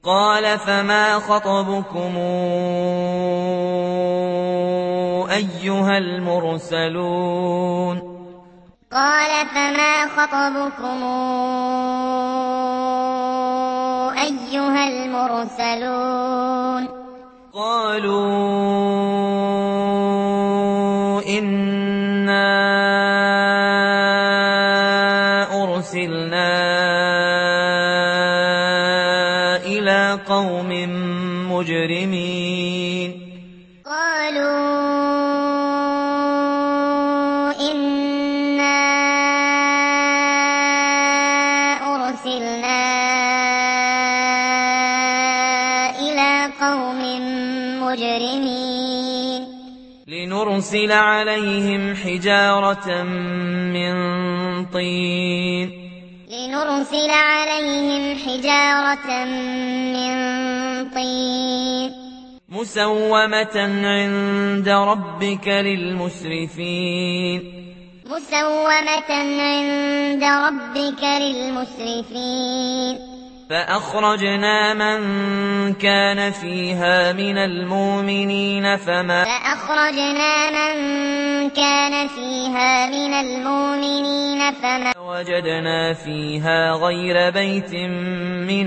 قال فما خطبكم أيها المرسلون قال فما خطبكم أيها المرسلون قالوا إنا أرسلنا إلى قوم مجرمين قالوا إنا أرسلنا إلى قوم مجرمين لنرسل عليهم حجارة من طين لنرسل عليهم حجارة من طين مسومة عند ربك للمسرفين مسومة عند ربك للمسرفين فأخرجنا من كان فيها من المؤمنين فما وجدنا فيها غير بيت من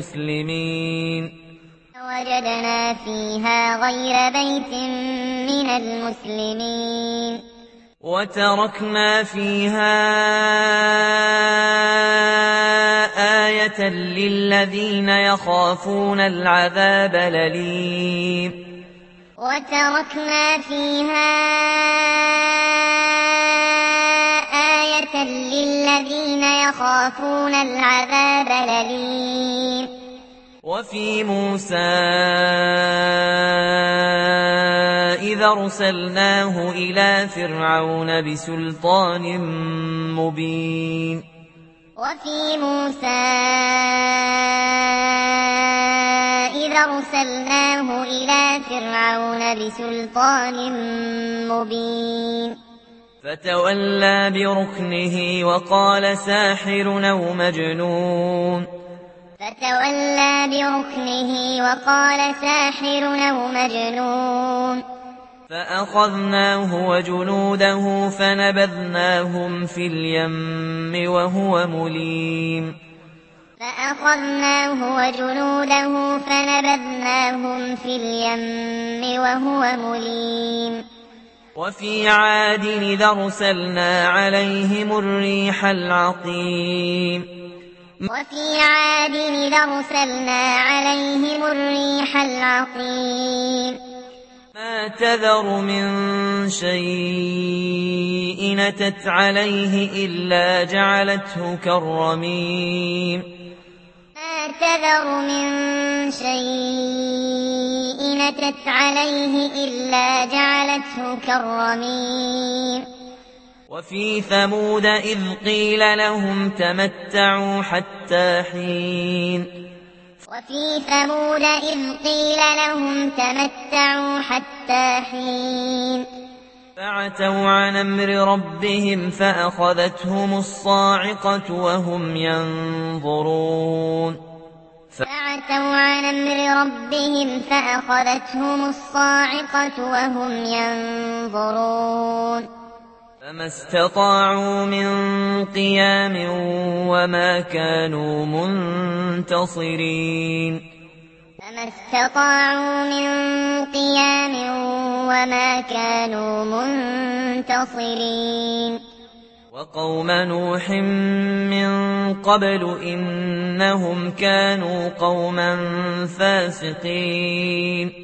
المسلمين وتركنا فيها آية للذين يخافون العذاب الأليم وتركنا فيها آية للذين يخافون العذاب الأليم وفي موسى إذا أرسلناه إلى فرعون بسلطان مبين وفي موسى إذا أرسلناه إلى فرعون بسلطان مبين فتولى بركنه وقال ساحر أو مجنون فأخذناه وجنوده فنبذناهم في اليم وهو مليم وفي عاد إذا أرسلنا عليهم الريح العقيم ما تذر من شيء أتت عليه إلا جعلته كالرميم وفي ثمود إذ قيل لهم تمتعوا حتى حين فعتوا عن أمر ربهم فأخذتهم الصاعقة وهم ينظرون فما استطاعوا من قيام وما كانوا منتصرين وقوم نوح من قبل إنهم كانوا قوما فاسقين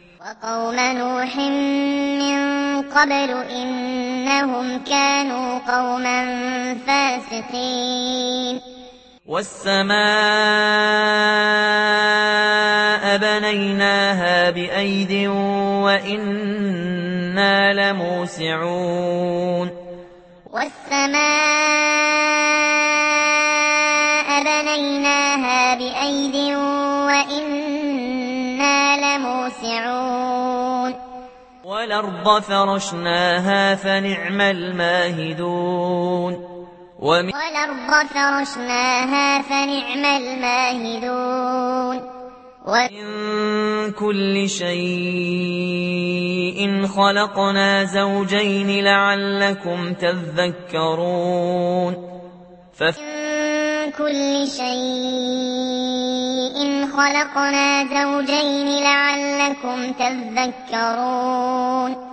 والسماء بنيناها بأيد وإنا لموسعون والأرض فرشناها فنعم الماهدون ومن كل شيء خلقنا زوجين لعلكم تذكرون ومن كل شيء خلقنا زوجين لعلكم تذكرون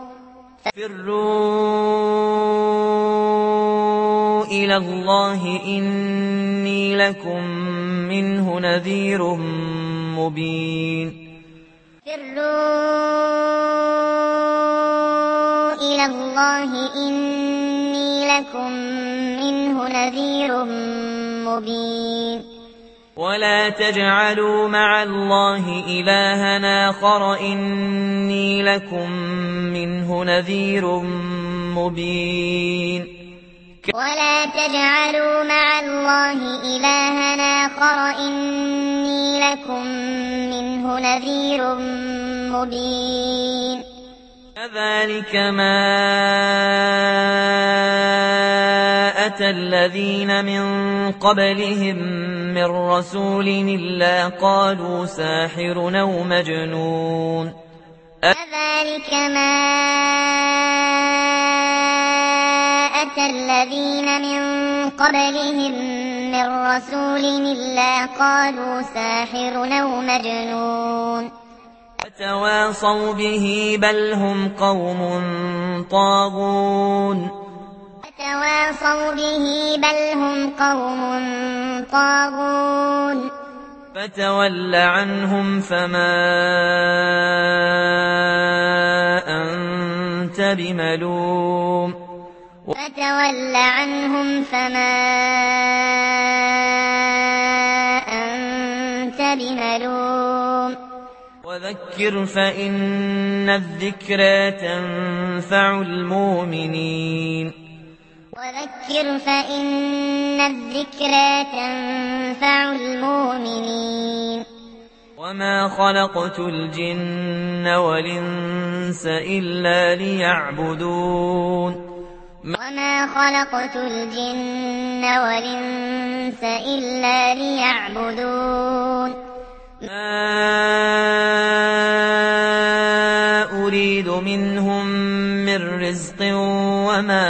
ففروا إلى الله إني لكم منه نذير مبين فروا إلى الله إني لكم منه نذير مبين ولا تجعلوا مع الله إلها آخر إني لكم منه نذير مبين ولا تجعلوا مع الله إلها آخر إني لكم منه نذير مبين كذلك ما أتى الذين من قبلهم من رسول إلا قالوا ساحر أو مجنون كذلك ما أتى الذين من قبلهم من رسول إلا قالوا ساحر أو مجنون أتواصوا به بل هم قوم طاغون أتواصوا به بل هم قوم طاغون فتول عنهم فما أنت بملوم فتول عنهم فما أنت بملوم وذكر فإن الذكرى تنفع المؤمنين وذكر فإن الذكرى تنفع المؤمنين وما خلقت الجن والإنس إلا ليعبدون وما خلقت الجن والإنس إلا ليعبدون ما أريد منهم من رزق وما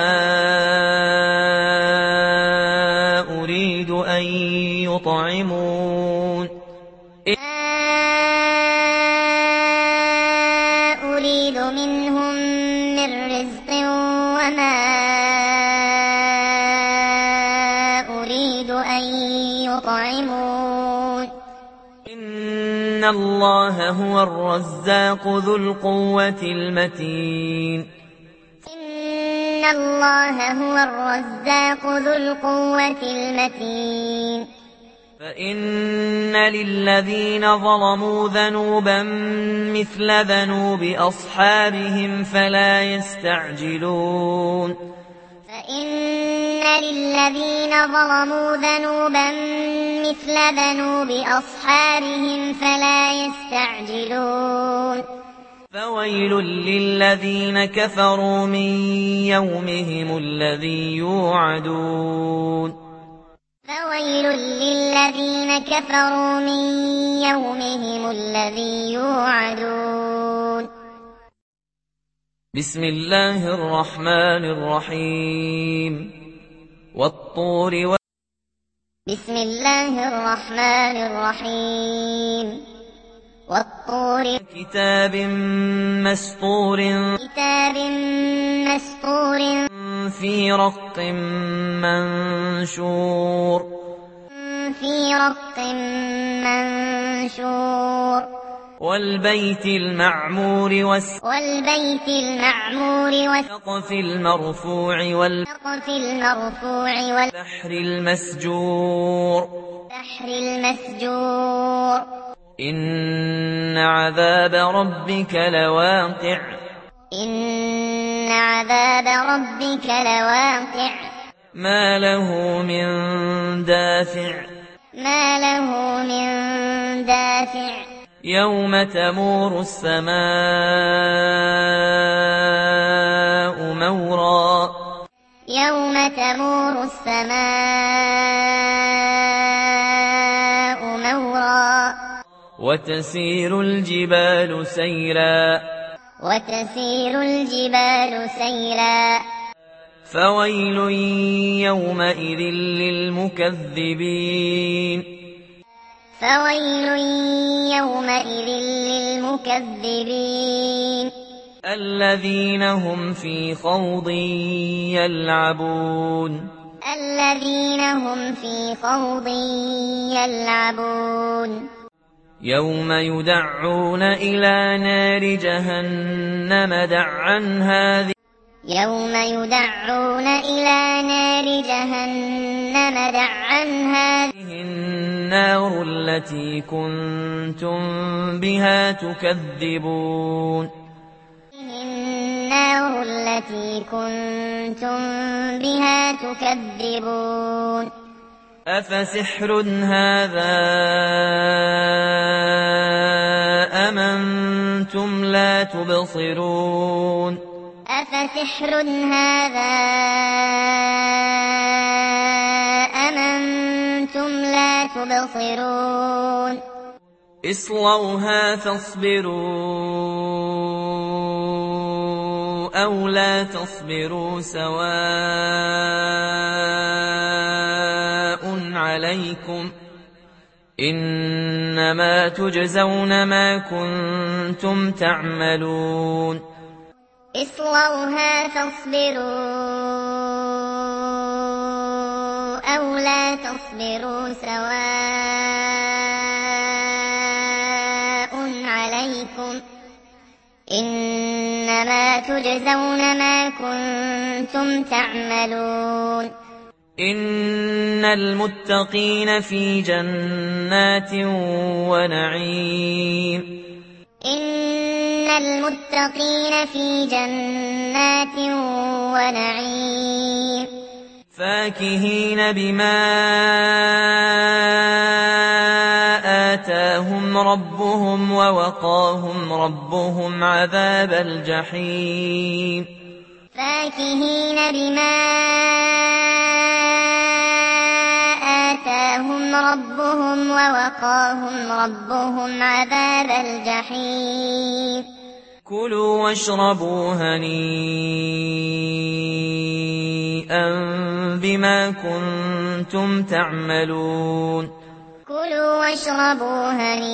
أريد أن يطعمون أريد منهم من رزق وما أريد أن يطعمون إن الله هو الرزاق ذو القوة المتين إن الله هو الرزاق ذو القوة المتين فإن للذين ظلموا ذنوبا مثل ذنوب أصحابهم فلا يستعجلون فإن للذين ظلموا ذنوبا مثل ذنوب أصحابهم فلا يستعجلون فويل للذين كفروا من يومهم الذي يوعدون فويل للذين كفروا من يومهم الذي يوعدون بسم الله الرحمن الرحيم والطور بسم الله الرحمن الرحيم والطور كتاب مسطور كتاب مسطور في رق منشور في رق منشور والبيت المعمور والبيت المعمور والسقف المرفوع والسقف المرفوع والبحر المسجور والبحر المسجور إن عذاب ربك لواقع إن عذاب ربك لواقع ما له من دافع ما له من دافع يوم تمور السماء مورا يوم تمور السماء مورا وتسير الجبال سيرا وتسير الجبال سيرا فويل يومئذ للمكذبين فويل يومئذ للمكذبين الذين هم في خوض يلعبون الذين هم في خوض يلعبون يوم يدعون إلى نار جهنم دعا هذه يوم يدعون إلى نار جهنم دعا هذه النار التي كنتم بها تكذبون النار التي كنتم بها تكذبون أفسحر هذا أم أنتم لا تبصرون أفسحر هذا أم أنتم لا تبصرون اصلوها فاصبروا أو لا تصبروا سواء عليكم إنما تجزون ما كنتم تعملون اصلوها فاصبروا أو لا تصبروا سواء عليكم إنما تجزون ما كنتم تعملون إن المتقين في جنات ونعيم إن المتقين في جنات ونعيم فاكهين بما آتاهم ربهم ووقاهم ربهم عذاب الجحيم فاكهين بما آتاهم ربهم ووقاهم ربهم عذاب الجحيم كلوا واشربوا هنيئا بما كنتم تعملون كلوا واشربوا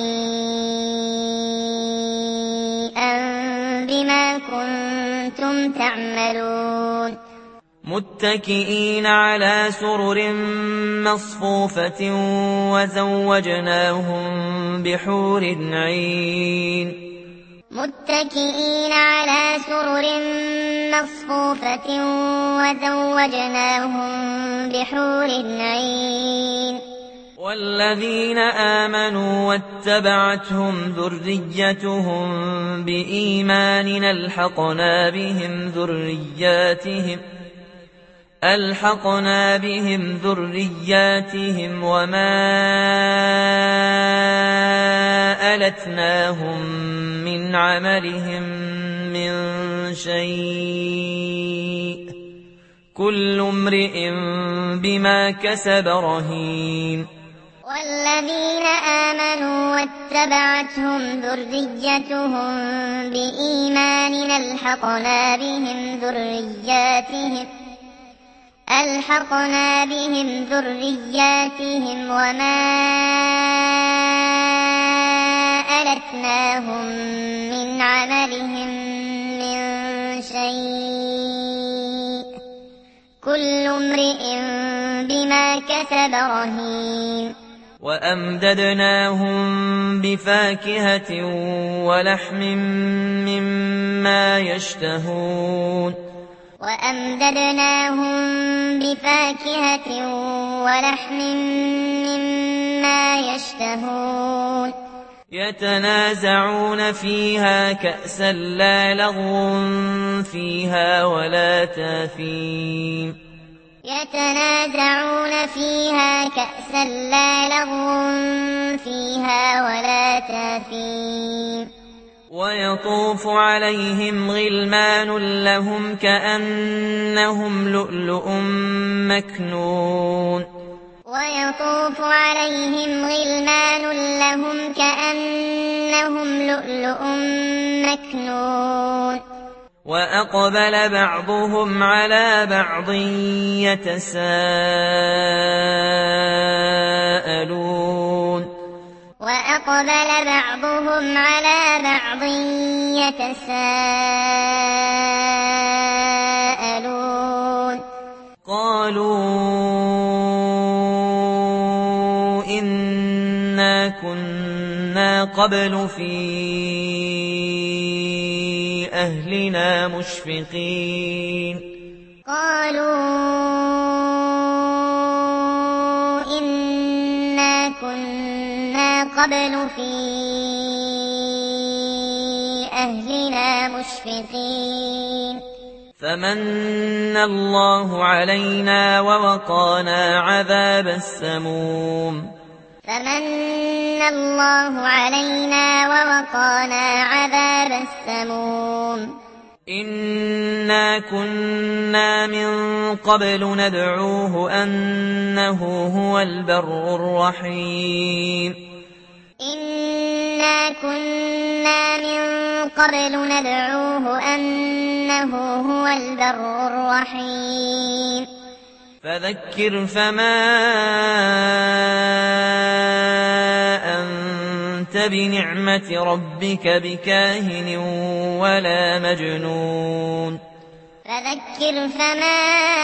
هنيئا بما كنتم تعملون متكئين على سرر مصفوفة وزوجناهم بحور عين متكئين على سرر مصفوفة وزوجناهم بحور عين والذين آمنوا واتبعتهم ذريتهم بإيمان ألحقنا بهم ذرياتهم وما ألتناهم من عملهم من شيء كل امرئ بما كسب رهين والذين آمنوا واتبعتهم ذريتهم بإيمان ألحقنا بهم ذرياتهم وما ألتناهم من عملهم من شيء كل امرئ بما كسب رهين وأمددناهم بفاكهة ولحم مما يشتهون وأمددناهم بفاكهة ولحم مما يشتهون يتنازعون فيها كأسا لا لغو فيها ولا تاثيم يتنازعون فيها كأسا لا لغو فيها ولا تاثيم ويطوف عليهم غلمان لهم كأنهم لؤلؤ مكنون ويطوف عليهم غلمان لهم كأنهم لؤلؤ مكنون وأقبل بعضهم على بعض يتساءلون وأقبل بعضهم على بعض يتساءلون قالوا إنا كنا قبل في أهلنا مشفقين قالوا إنا كنا قبل في أهلنا مشفقين فمن الله علينا ووقانا عذاب السموم فمن الله علينا ووقانا عذاب السموم إنا كنا من قبل ندعوه أنه هو البر الرحيم إنا كنا من قبل ندعوه أنه هو البر الرحيم فذكر فما أنت بنعمة ربك بكاهن ولا مجنون فذكر فما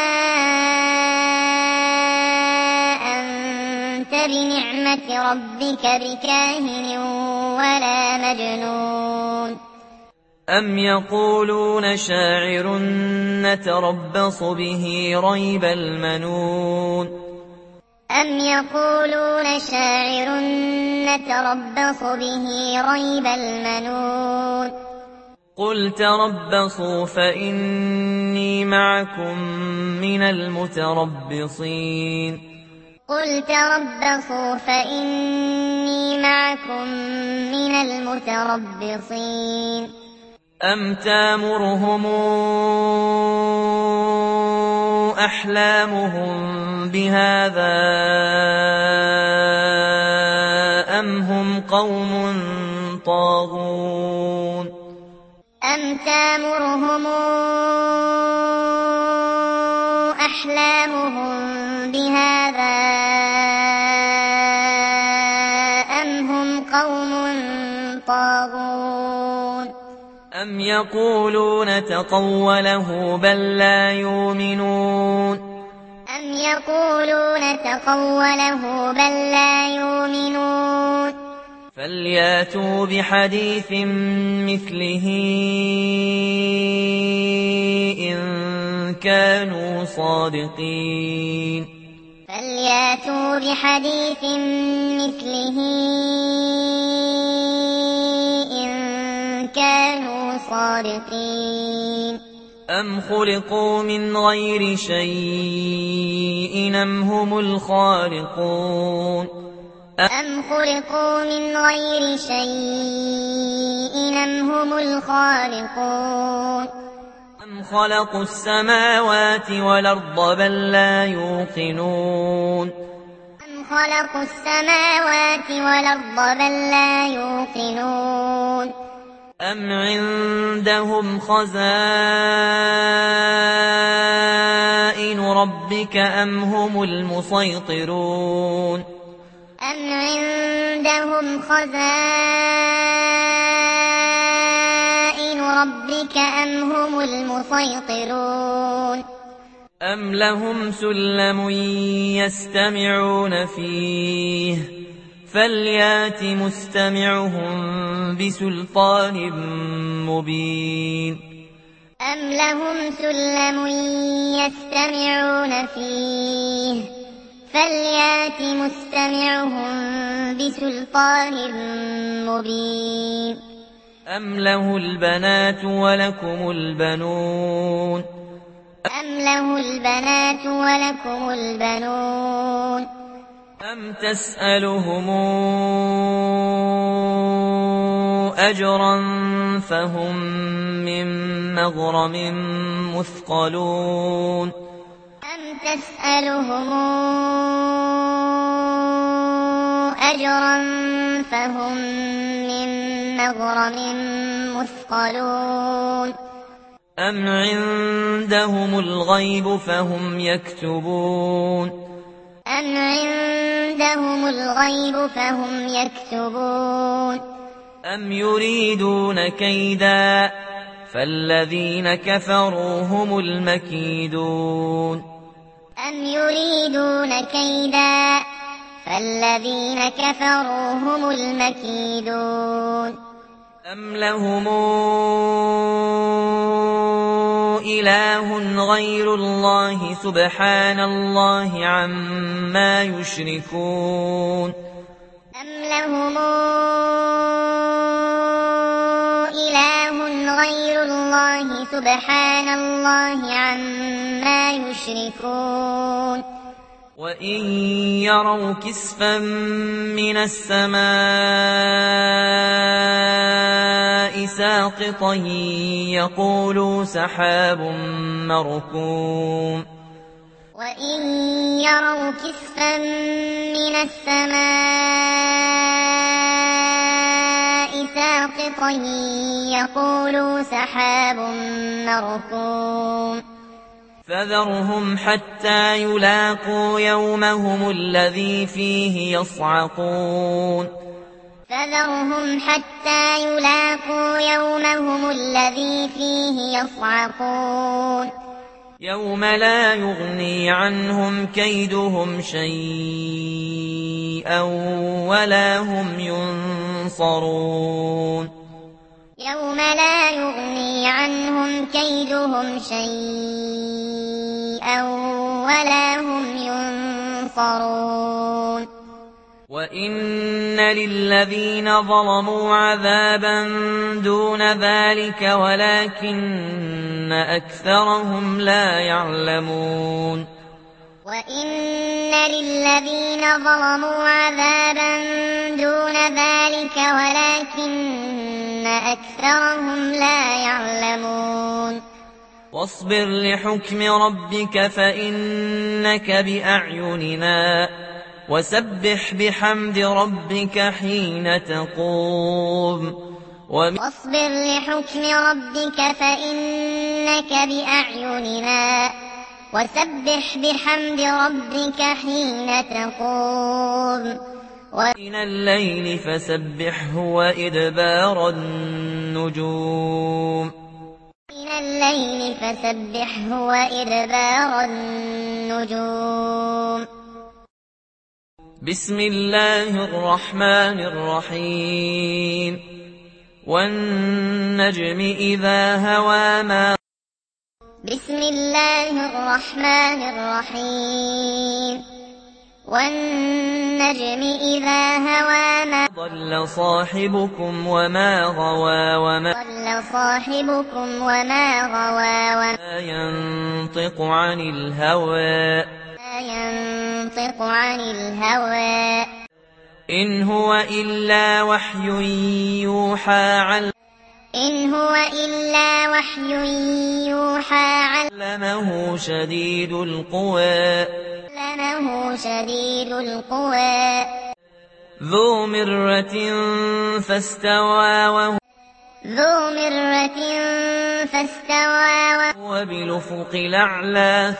أنت بنعمة ربك بكاهن ولا مجنون أم يقولون شاعر نتربص به ريب المنون أم يقولون شاعر نتربص به ريب المنون قل تربصوا فإني معكم من المتربصين قل تربصوا فإني معكم من المتربصين أم تامرهم أحلامهم بهذا أم هم قوم طاغون أم تامرهم أحلامهم بهذا أم هم قوم طاغون أم يقولون تقوله بل لا يؤمنون أم يقولون تقوله بل لا يؤمنون فلياتوا بحديث مثله إن كانوا صادقين فلياتوا بحديث مثله إن كانوا صادقين أم خلقوا من غير شيء أم هم الخالقون أم خلقوا من غير شيء أم هم الخالقون أم خلقوا السماوات والأرض بل لا يوقنون أم خلقوا السماوات والأرض بل لا يوقنون أم عندهم خزائن ربك أم هم المسيطرون أم عندهم خزائن ربك أم هم المسيطرون أم لهم سلم يستمعون فيه فليات مستمعهم بسلطان مبين أم لهم سلم يستمعون فيه فليات مستمعهم بسلطان مبين أم له البنات ولكم البنون أم له البنات ولكم البنون أم تسألهم أجرا فهم من مغرم مثقلون أم تسألهم أجرا فهم من مغرم مثقلون أم عندهم الغيب فهم يكتبون أم عندهم الغيب فهم يكتبون أم يريدون كيدا فالذين كفروا هم المكيدون أم يريدون كيدا فالذين كفروا هم المكيدون أم لهم إله غير الله سبحان الله عما يشركون أم لهم إله غير الله سبحان الله عما يشركون وإن يروا كسفا من السماء ساقطا يقولوا سحاب مركوم وإن يروا كسفا من السماء ساقطا يقولوا سحاب مركوم فذرهم حتى يلاقوا يومهم الذي فيه يصعقون فذرهم حتى يلاقوا يومهم الذي فيه يصعقون يوم لا يغني عنهم كيدهم شيئا ولا هم ينصرون يوم لا يغني عنهم كيدهم شيئا ولا هم ينصرون وإن للذين ظلموا عذابا دون ذلك ولكن أكثرهم لا يعلمون وإن للذين ظلموا عذابا دون ذلك ولكن أكثرهم لا يعلمون واصبر لحكم ربك فإنك بأعيننا وسبح بحمد ربك حين تقوم واصبر لحكم ربك فإنك بأعيننا وسبح بحمد ربك حين تقوم ومن الليل فسبحه وإدبار النجوم من الليل فسبحه وإدبار النجوم بسم الله الرحمن الرحيم والنجم إذا هوى ما بسم الله الرحمن الرحيم والنجم إذا هوى ما ضل صاحبكم وما غوى ضل صاحبكم وما غوى وما ينطق عن الهوى ينطق عن الهوى إن هو إلا وحي يوحى إن هو إلا وحي يوحى علمه شديد القوى علمه شديد القوى ذو مرة فاستوى ذو مرة فاستوى وهو بالأفق الأعلى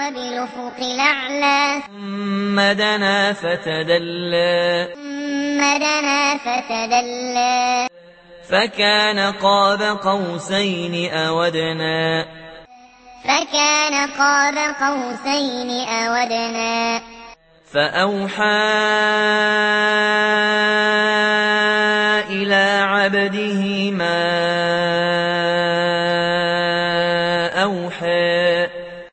ثم دنا فتدلى فكان قاب قوسين أو أدنى فأوحى إلى عبده ما أوحى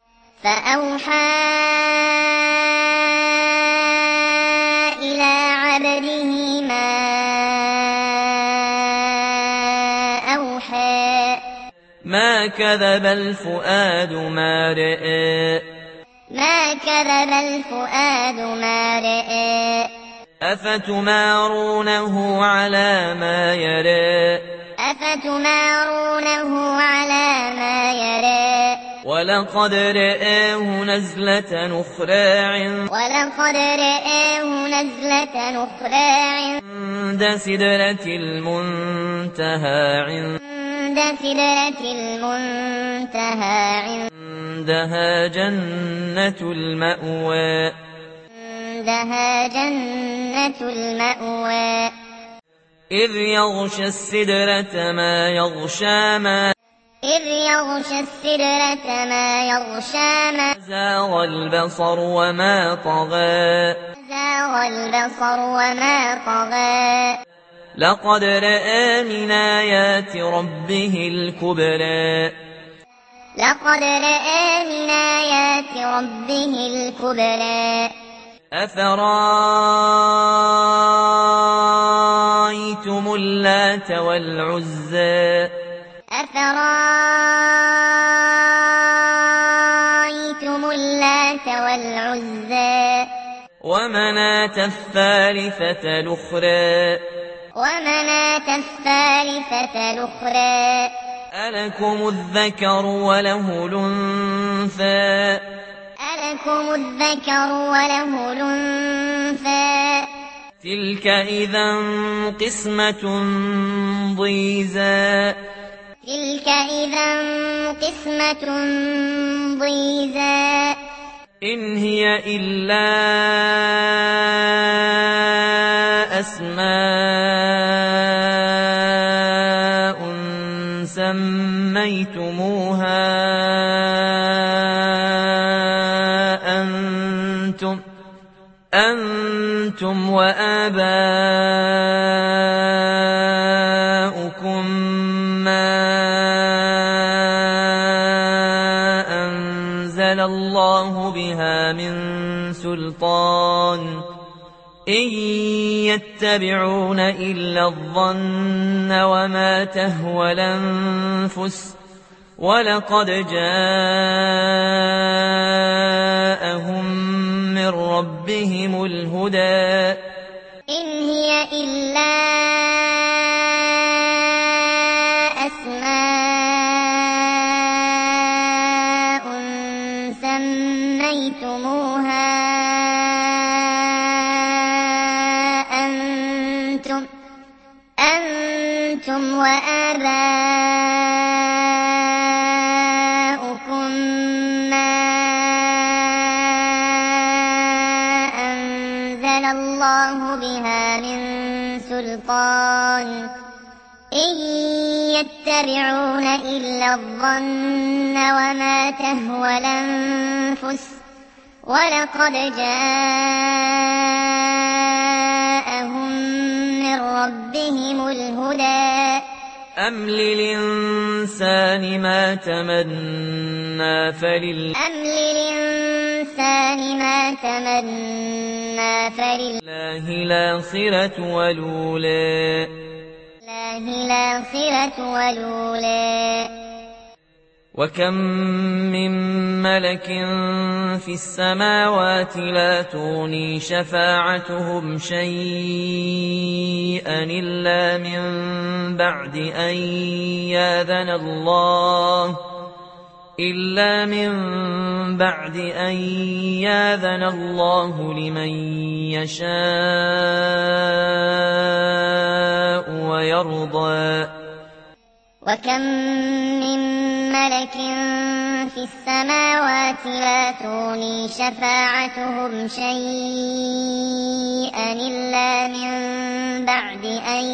ما كذب الفؤاد ما رأى أفتمارونه على ما يرى ولقد رآه نزلة أخرى عند سدرة المنتهى عندها جنة المأوى إذ يغشى السدرة ما يغشى زاغ البصر وما طغى لقد رأى من آيات ربه الكبرى أفرأيتم اللات والعزى ومناة الثالثة الأخرى ألكم الذكر وله الأنثى تلك إذا قسمة ضيزى إن هي إلا أسماء سميتموها أنتم وآباؤكم ما أنزل الله بها من سلطان إن يتبعون إلا الظن وما تهوى الأنفس ولقد جاءهم من ربهم الهدى إن هي إلا أسماء سميتموها أنتم وآباؤكم ما أنزل الله بها من سلطان إن يتبعون إلا الظن وما تهوى الأنفس ولقد جاءهم من ربهم الهدى أم للإنسان ما تمنى فلله الآخرة والأولى وكم من ملك في السماوات لا تغني شفاعتهم شيئا إلا من بعد أن ياذن الله لمن يشاء ويرضى وكم من ملك في السماوات لا تغني شفاعتهم شيئا إلا من بعد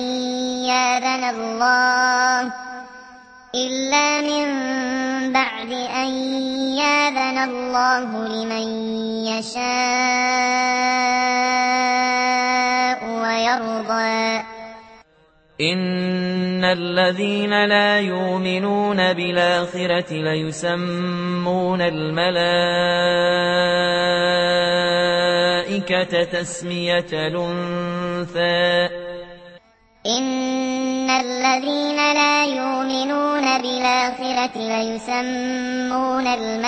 أن ياذن الله لمن يشاء ويرضى إن الذين لا يؤمنون بالآخرة ليسمون الملائكة تسمية الأنثى إن الذين لا يؤمنون بالآخرة ليسمون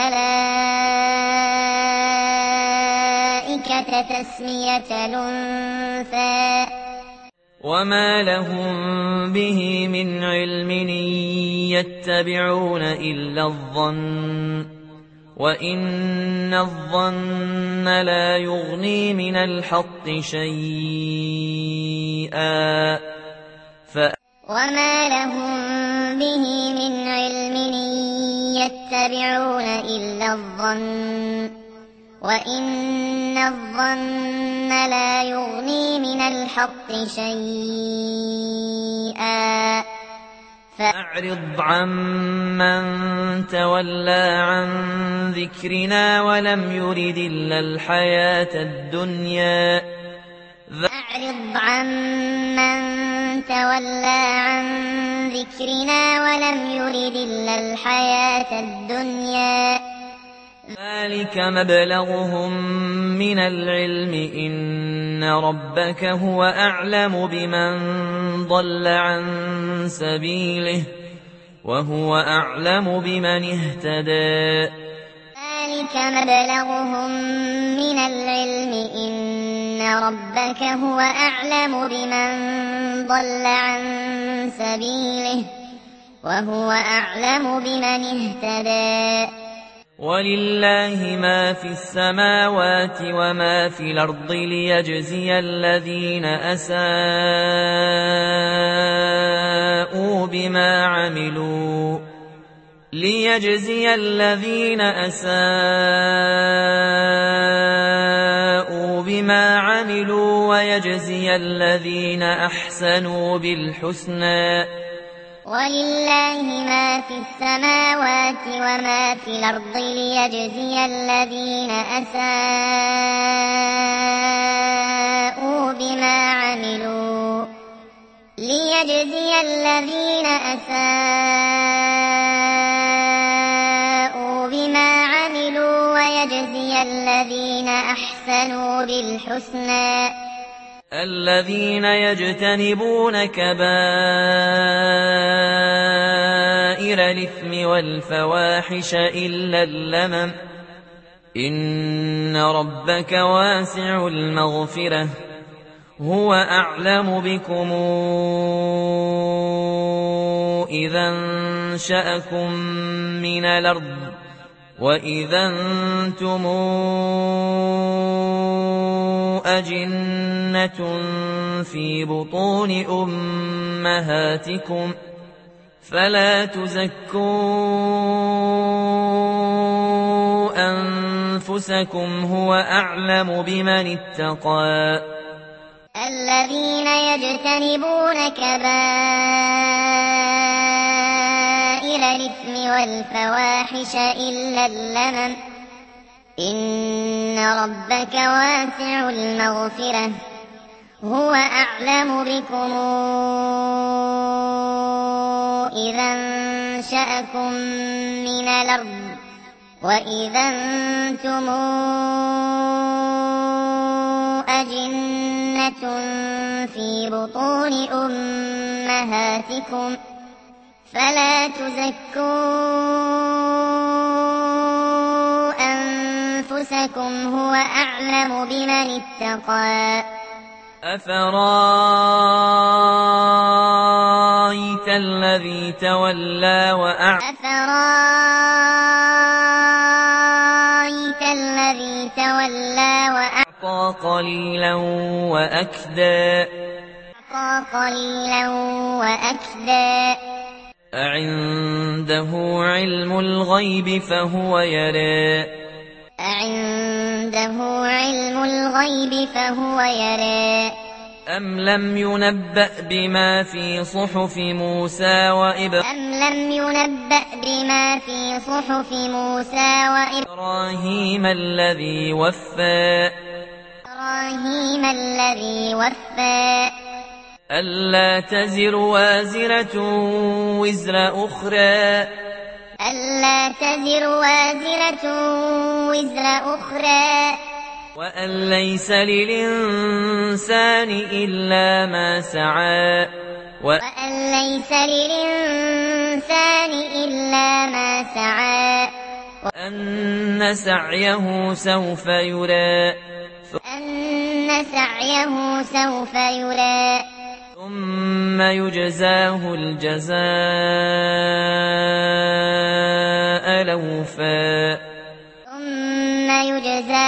الملائكة تسمية الأنثى وما لهم به من علم إن يتبعون إلا الظن وإن الظن لا يغني من الحق شيئا وما لهم به من علم يتبعون إلا الظن وإن الظن لا يغني من الحق شيئا فأعرض عمن تولى عن ذكرنا ولم يرد إلا الحياة الدنيا فأعرض عمن تولى عن ذكرنا ولم يرد إلا الحياة الدنيا ذلك مبلغهم من العلم إن ربك هو أعلم بمن ضل عن سبيله وهو أعلم بمن اهتدى ذلك مبلغهم من العلم إن ربك هو أعلم بمن ضل عن سبيله وهو أعلم بمن اهتدى ولله ما في السماوات وما في الأرض ليجزي الذين أساءوا بما عملوا ويجزي الذين أحسنوا بالحسنى ولله ما في السماوات وما في الأرض ليجزي الذين أساءوا بما عملوا ويجزي الذين أحسنوا بالحسنى الذين يجتنبون كبائر الإثم والفواحش إلا اللمم إن ربك واسع المغفرة هو أعلم بكم إذا انشأكم من الأرض وإذا أنتم أجنة في بطون أمهاتكم فلا تزكوا أنفسكم هو أعلم بمن اتقى الذين يجتنبون كبائر الإثم والفواحش إلا اللمم إن ربك واسع المغفرة هو أعلم بكم إذا انشأكم من الأرض وإذا أنتم أجنة في بطون أمهاتكم فلا تزكوا أنفسكم هو أعلم بمن اتقى أفرأيت الذي تولى وأعطى قليلا وأكدى أعنده علم الغيب فهو يرى أم لم ينبأ بما في صحف موسى وإبراهيم الذي وفى ألا تزر وازرة وزر أخرى وأن ليس للإنسان إلا ما سعى وأن سعيه سوف يرى ثم يجزاه الجزاء الأوفى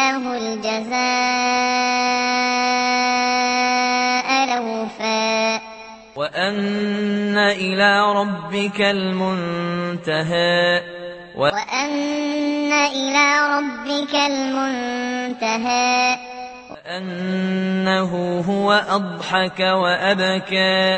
يجزاه الجزاء الأوفى وأن إلى ربك المنتهى وأن إلى ربك المنتهى وأنه هو أضحك وأبكى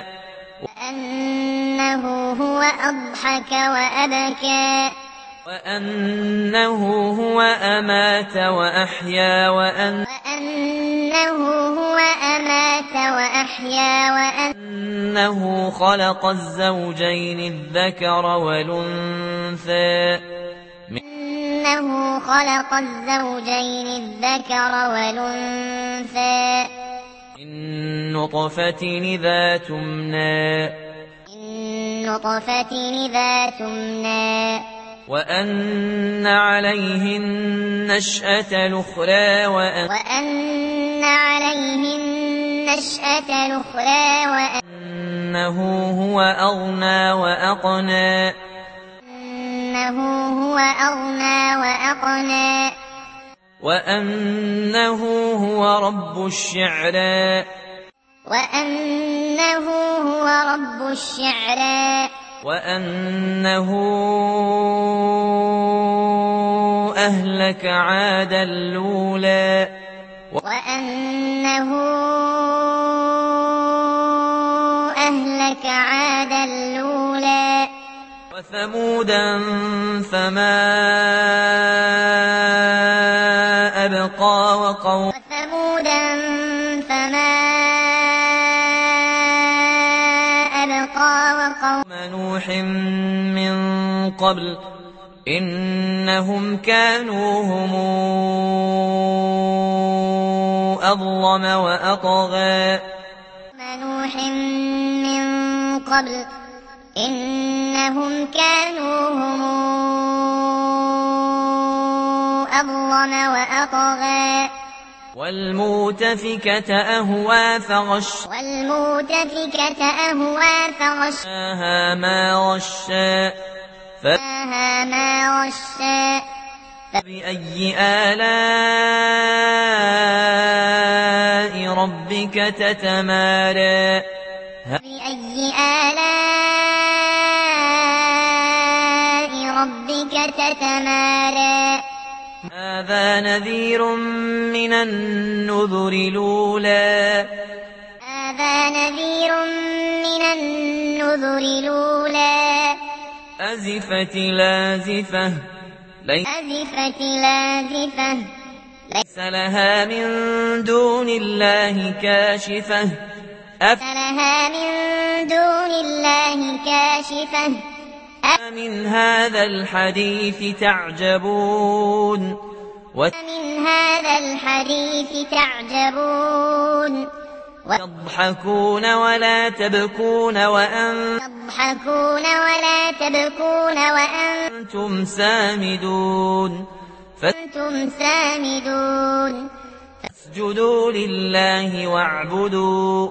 وأنه هو أضحك وأبكى وأنه هو أمات وأحيا وأنه هو أمات وأحيا وأنه خلق الزوجين الذكر والأنثى إنه خلق الزوجين الذكر والأنثى من نطفة إذا تمنى وأن عليه النشأة الأخرى وأن عليه النشأة الأخرى وأنه هو أغنى وأقنى وأنه هو رب الشعرى وأنه أهلك عادا الأولى وثمودا فما أبقى وقوم نوح من قبل إنهم كانوا هم أظلم وأطغى إنهم كانوا هم أظلم وأطغى والمؤتفكة أهوى فغشاها ما غشى فبأي آلاء ربك تتمارى هذا نذير من النذر الأولى أزفت لازفة ليس لها من دون الله كاشفة من هذا الحديث تعجبون تضحكون ولا تبكون وأنتم سامدون فاسجدوا لله واعبدوا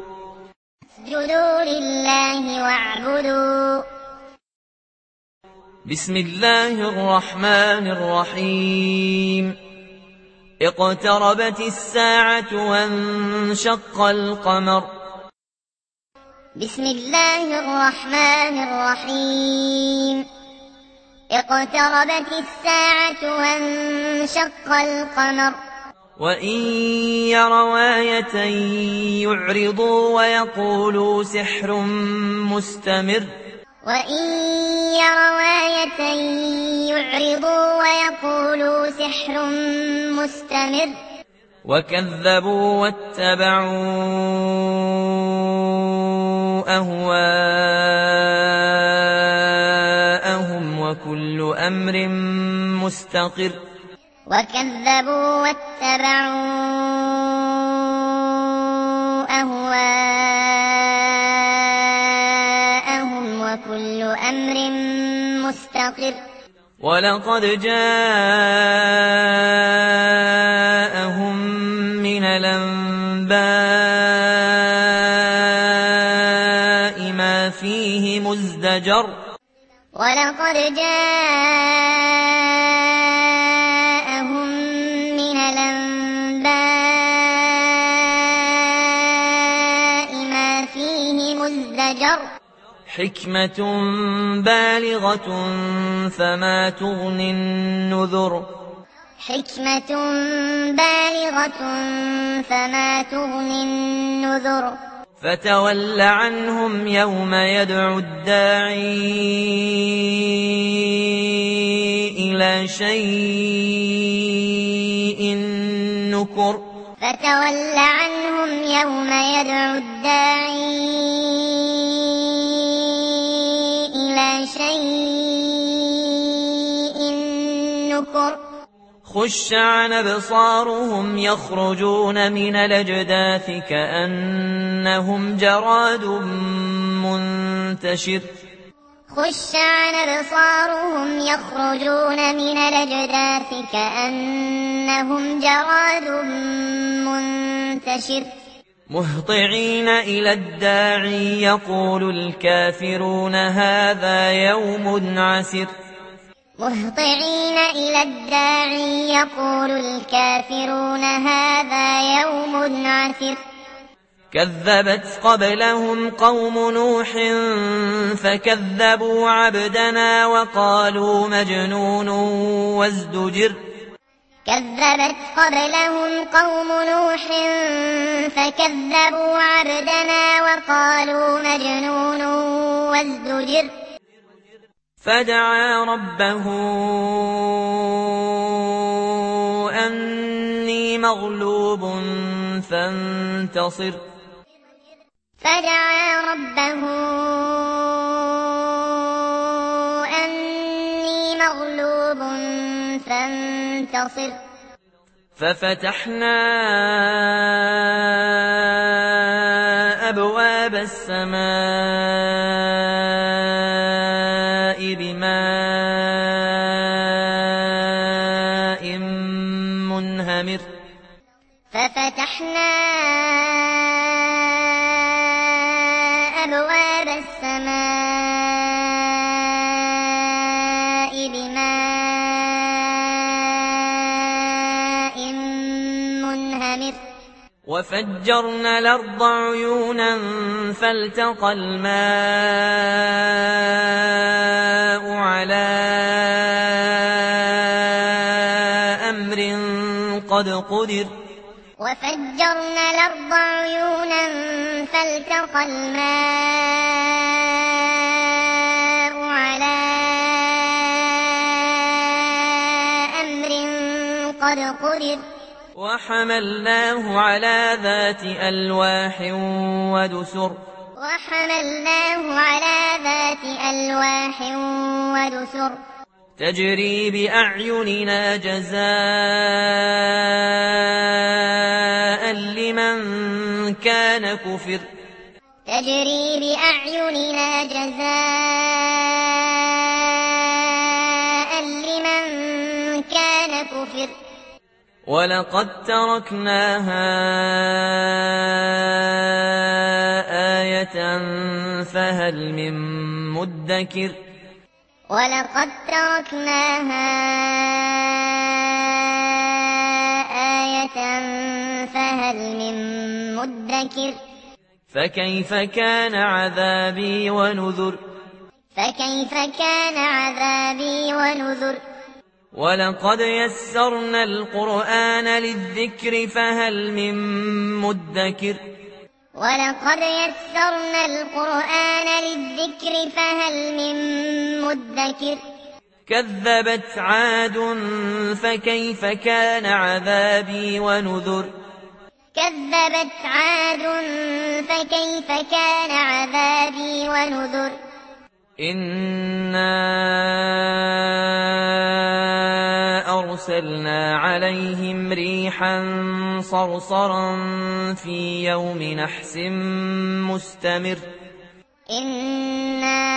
بسم الله الرحمن الرحيم اقتربت الساعة وانشق القمر بسم الله الرحمن الرحيم اقتربت الساعة وانشق القمر وإن يروا آية يعرضوا ويقولوا سحر مستمر وكذبوا واتبعوا أهواءهم وكل أمر مستقر ولقد جاءهم من الأنباء ما فيه مزدجر ولقد جاءهم من الأنباء حكمة بالغة فما تغني النذر حكمة بالغة فما تغني النذر فتول عنهم يوم يدعو الداعي إلى شيء نكر فتول عنهم يوم يدعو الداعي إلى شيء نكر خش عن أبصارهم يخرجون من الأجداث كأنهم جراد منتشر خش عن أبصارهم يخرجون من الأجداث كأنهم جراد منتشر مهطعين إلى الداعي يقول الكافرون هذا يوم عسر مهطعين إلى الداعي يقول الكافرون هذا يوم عسر كذبت قبلهم قوم نوح فكذبوا عبدنا وقالوا مجنون وازدجر كذبت قبلهم قوم نوح فكذبوا عبدنا وقالوا مجنون وازدجر فدعا ربه أني مغلوب فانتصر فدعا ربه أني مغلوب فانتصر ففتحنا أبواب السماء بماء منهمر ففتحنا أبواب السماء بماء منهمر وفجرنا الأرض عيونا فالتقى الماء على أمر قد قدر وفجرنا الأرض عيونا فالتقى الماء على أمر قد قدر وحملناه على ذات ألواح ودسر وحملناه على ذات ألواح ودسر تجري بأعيننا جزاء لمن كان كفر تجري بأعيننا جزاء لمن كان كفر ولقد تركناها آية فهل من مدكر ولقد تركناها آية فهل من مدكر فكيف كان عذابي ونذر فكيف كان عذابي ونذر ولقد يسرنا القرآن للذكر فهل من مدكر ولقد يسرنا القرآن للذكر فهل من مدكر كذبت عاد فكيف كان عذابي ونذر كذبت عاد فكيف كان عذابي ونذر إنا أرسلنا عليهم ريحا صرصرا في يوم نحس مستمر إنا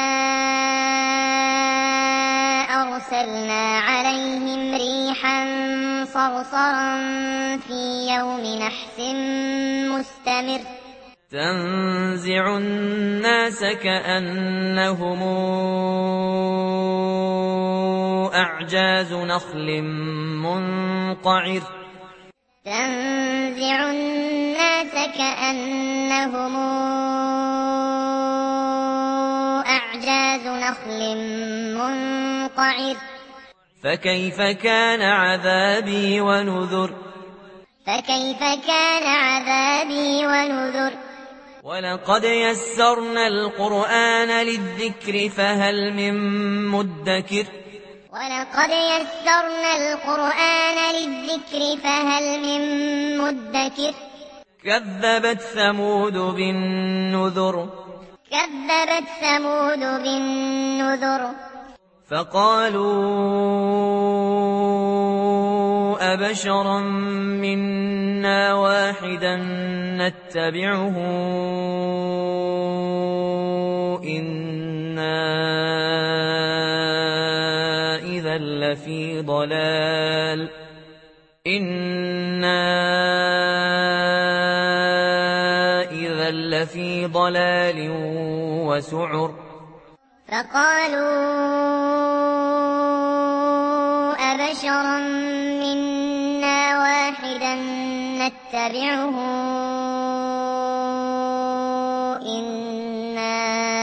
أرسلنا عليهم ريحا صرصرا في يوم نحس مستمر تنزع الناس كأنهم أعجاز نخل منقعر تنزع الناس كأنهم أعجاز نخل منقعر فكيف كان عذابي ونذر فكيف كان عذابي ونذر ولقد يسرنا القرآن للذكر فهل من مدكر ولقد يسرنا القرآن للذكر فهل من مدكر كذبت ثمود بالنذر كذبت ثمود بالنذر فقالوا أبشرا منا واحدا نتبعه إنا إذا لفي ضلال وسعر فقالوا أبشرا منا واحدا نتبعه إنا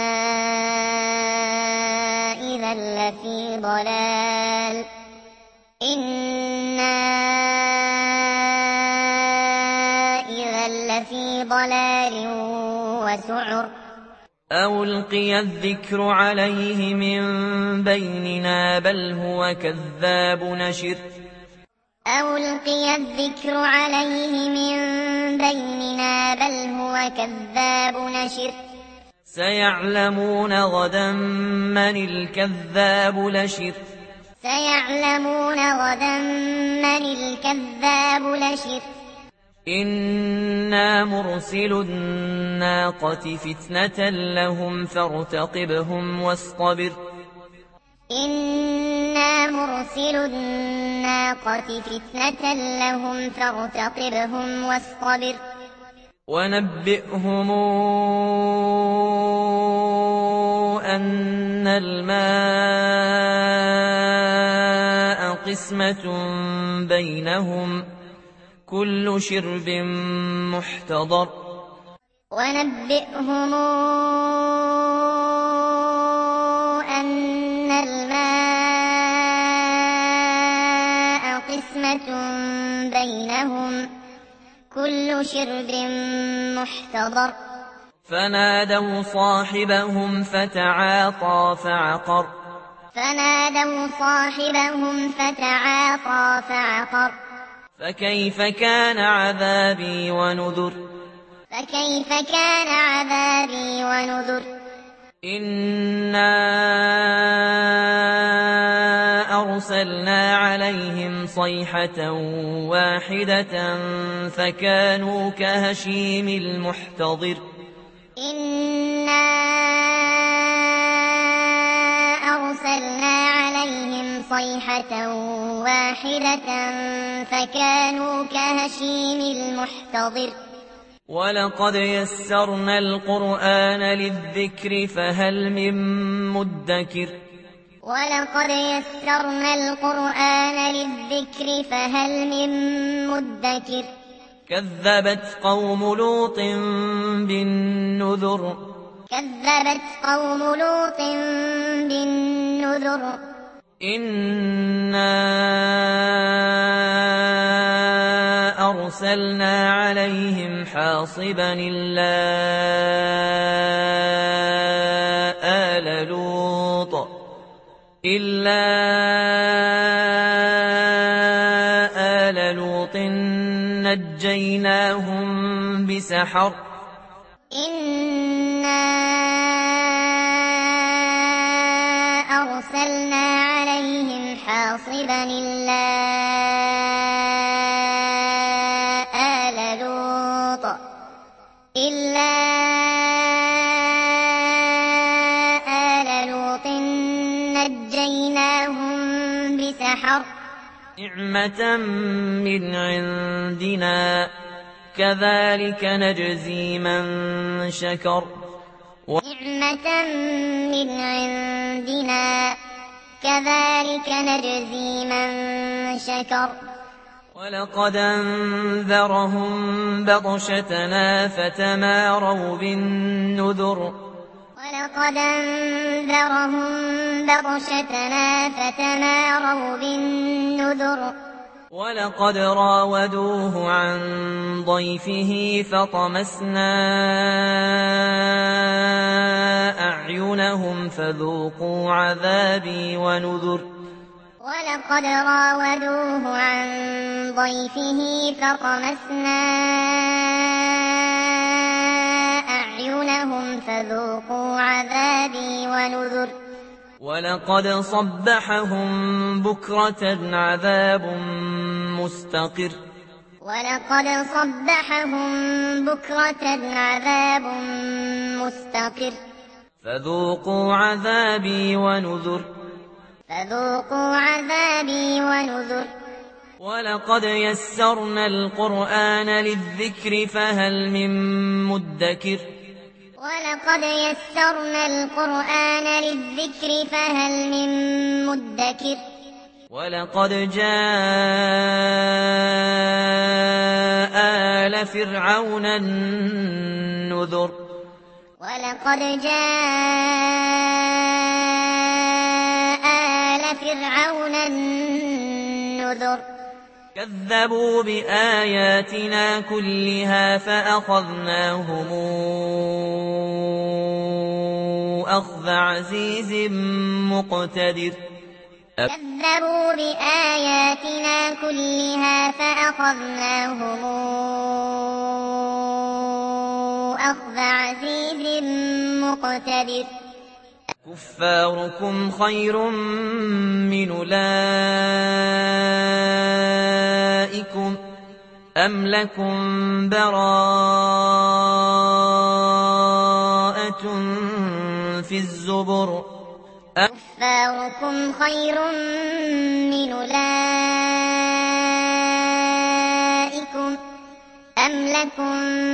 إذا لفي ضلال إنا إذا لفي ضلال وسعر أو ألقي الذكر عليه من بيننا بل هو كذاب نشر أو ألقي الذكر عليه من بيننا بل هو كذاب نشر سيعلمون غدا من الكذاب لشر سيعلمون غدا من الكذاب لشر إنا مرسل الناقة فتنة لهم فارتقبهم واصطبر إنا مرسل الناقة فتنة لهم فارتقبهم واصطبر ونبئهم أن الماء قسمة بينهم كل شرب محتضر ونبئهم أن الماء قسمة بينهم كل شرب محتضر فنادوا صاحبهم فتعاطى فعقر فنادوا صاحبهم فتعاطى فعقر فكيف كان عذابي ونذر فكيف كان عذابي ونذر إنا أرسلنا عليهم صيحة واحدة فكانوا كهشيم المحتضر إنا أرسلنا عليهم صيحة واحدة فكانوا كهشيم المحتضر ولقد يسرنا القرآن للذكر فهل من مدكر ولقد يسرنا القرآن للذكر فهل من مدكر كذبت قوم لوط بالنذر كذبت قوم لوط بالنذر إنا أرسلنا عليهم حاصبا إلا آل لوط نجيناهم بسحر إنا أرسلنا عليهم حاصبا إلا آل لوط نجيناهم بسحر نعمة من عندنا كذلك نجزي من شكر نعمة من عندنا كذلك نجزي من شكر ولقد أنذرهم بطشتنا فتماروا بالنذر ولقد أنذرهم فأخذهم بطشتنا فتماروا بالنذر ولقد راودوه عن ضيفه فطمسنا أعينهم فذوقوا عذابي ونذر ولقد راودوه عن ضيفه فطمسنا أعينهم فذوقوا عذابي ونذر ولقد صبحهم بكرة عذاب مستقر ولقد صبحهم بكرة عذاب مستقر فذوقوا عذابي ونذر فذوقوا عذابي ونذر ولقد يسرنا القرآن للذكر فهل من مدكر ولقد يسرنا القرآن للذكر فهل من مدكر ولقد جاء آل فرعون النذر ولقد جاء آل فرعون النذر كذبوا بآياتنا كلها فأخذناهم أخذ عزيز مقتدر كذبوا بآياتنا كلها فأخذناهم أخذ عزيز مقتدر كفاركم خير من أولئكم أم لكم براءة في الزبر كفاركم خير من أولئكم أم لكم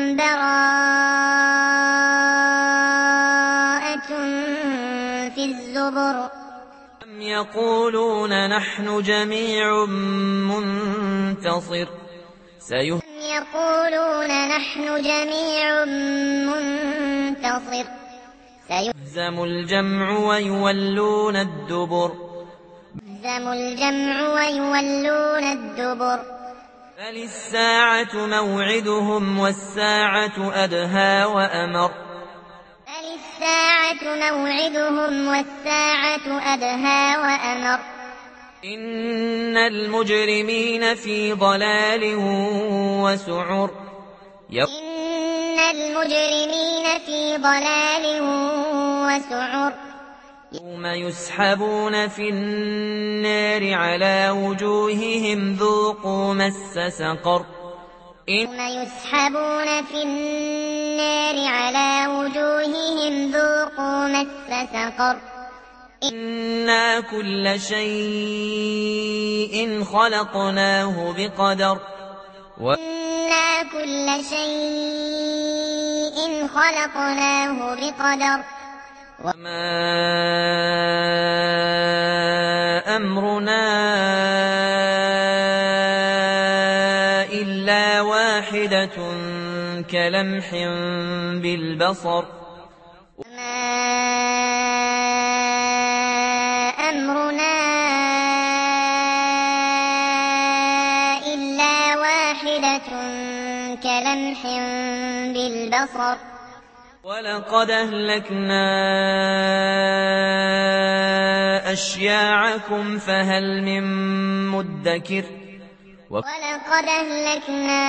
براءة في الزبر أم يقولون نحن جميع منتصر يقولون نحن جميع منتصر سيهزم الجمع ويولون الدبر يهزم الجمع ويولون الدبر بل الساعة موعدهم والساعة أدهى وأمر بل الساعة موعدهم والساعة أدهى وأمر إن المجرمين في ضلال وسعر إن المجرمين في ضلال وسعر يوم يسحبون في النار على وجوههم ذوقوا مس سقر يوم يسحبون في النار على وجوههم ذوقوا مس سقر إنا كل شيء خلقناه بقدر إنا كل شيء خلقناه بقدر وما أمرنا إلا واحدة كلمح بالبصر وما أمرنا إلا واحدة كلمح بالبصر ولقد أهلكنا أشياعكم فهل من مدكر ولقد أهلكنا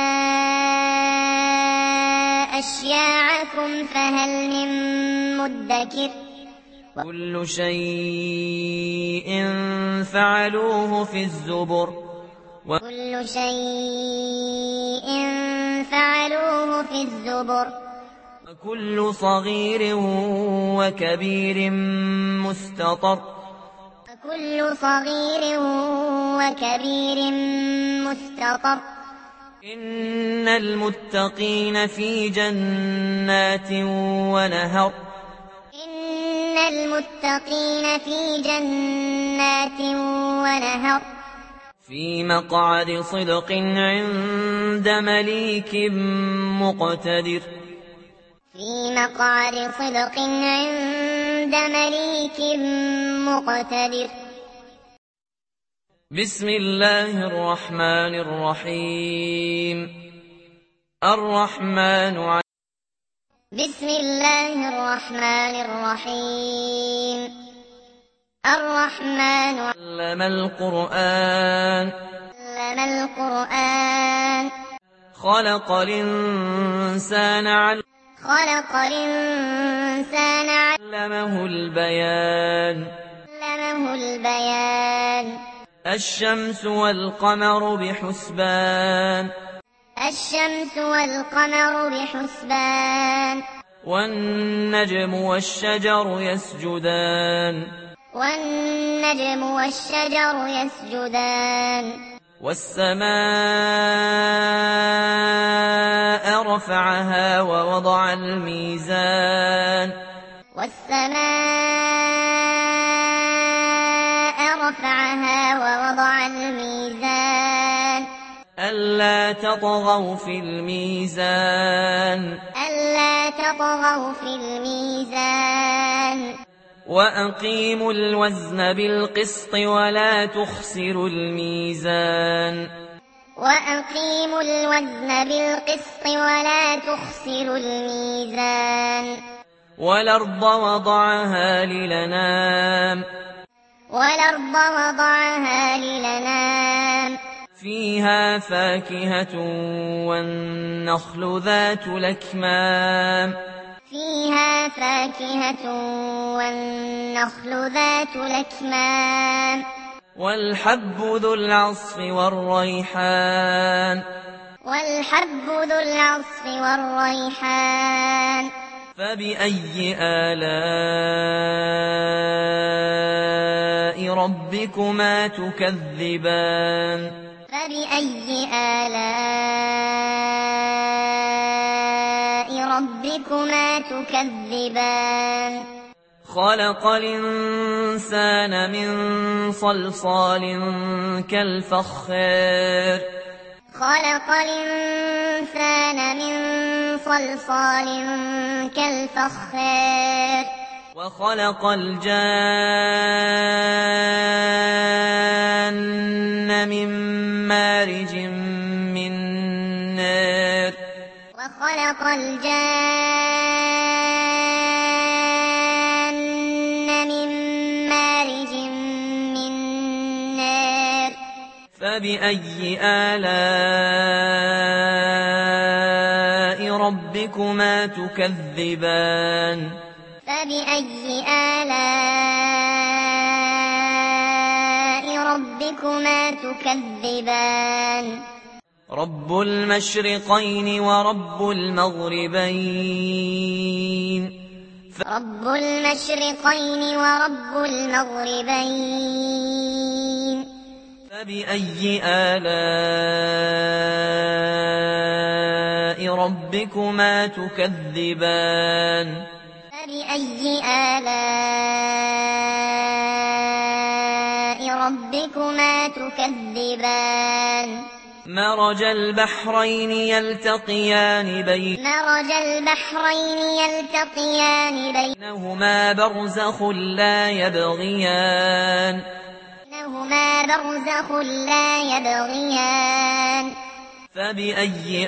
أشياعكم فهل من مدكر كل شيء فعلوه في الزبر كل شيء فعلوه في الزبر وكل صغير وكبير مستطر كل صغير وكبير مستطر إن المتقين في جنات ونهر إن المتقين في جنات ونهر في مقعد صدق عند مليك مقتدر في مقعد صدق عند عند مليك مقتدر. بسم الله الرحمن الرحيم. الرحمن. بسم الله الرحمن الرحيم. الرحمن علم القرآن. علم القرآن. خلق الإنسان. خلق الإنسان. علمه البيان. علمه البيان. الشمس والقمر بحسبان. الشمس والقمر بحسبان. والنجم والشجر يسجدان. والنجم والشجر يسجدان. والسماء رفعها ووضع الميزان. والسماء رفعها ووضع الميزان. ألا تطغوا في الميزان. ألا تطغوا في الميزان. وأقيموا الوزن بالقسط ولا تخسروا الميزان. وأقيموا الوزن بالقسط ولا تخسروا الميزان. والأرض وضعها للأنام. والأرض وضعها للأنام. فيها فاكهة والنخل ذات الأكمام. فيها فاكهة والنخل ذات الأكمام. والحب ذو العصف والريحان. والحب ذو العصف والريحان. فبأي آلاء ربكما تكذبان. فبأي آلاء ربكما تكذبان. خلق الإنسان من صلصال كالفخار. خلق الإنسان من صلصال كالفخار. وخلق الجان من مارج من نار. وخلق الجان من مارج من نار. فبأي آلاء ربكما تكذبان. فبأي آلاء ربكما تكذبان. رب المشرقين ورب المغربين. رب المشرقين ورب المغربين. فبأي آلاء ربكما تكذبان. فبأي آلاء ربكما تكذبان. مرج البحرين يلتقيان مرج البحرين يلتقيان بينهما برزخ لا يبغيان. بينهما برزخ لا يبغيان. فبأي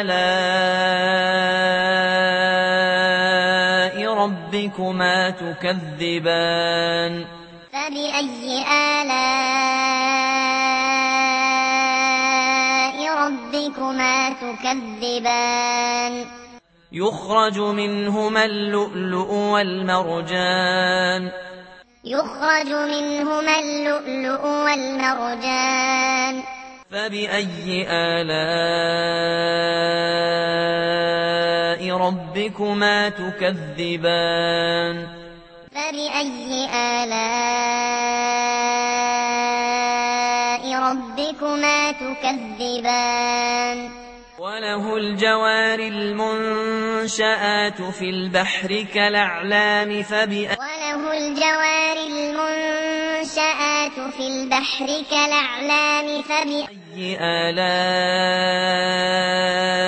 آلاء ربكما تكذبان. فبأي آلاء ربكما تكذبان. يخرج منهما اللؤلؤ والمرجان. يخرج منهما اللؤلؤ والمرجان. فبأي آلاء ربكما تكذبان. فبأي آلاء ربكما تكذبان. وله الجوار المنشآت في البحر كالأعلام. وله الجوار المنشآت في البحر كالأعلام. فبأي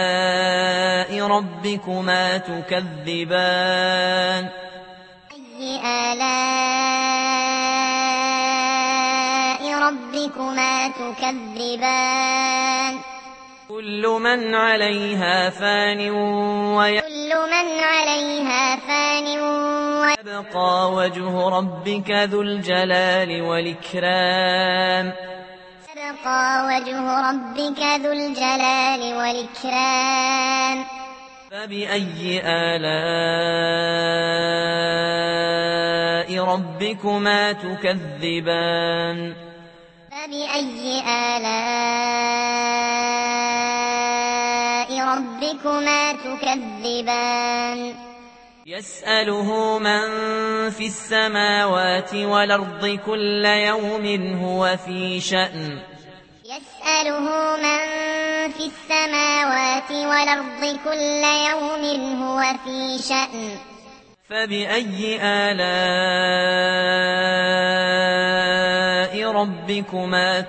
آلاء ربكما تكذبان. فبأي آلاء ربكما تكذبان كل من عليها فان ويبقى وجه ربك ذو الجلال والإكرام فبأي آلاء ربكما تكذبان يسأله من في السماوات والأرض كل يوم هو في شأن فبأي آلاء ربكما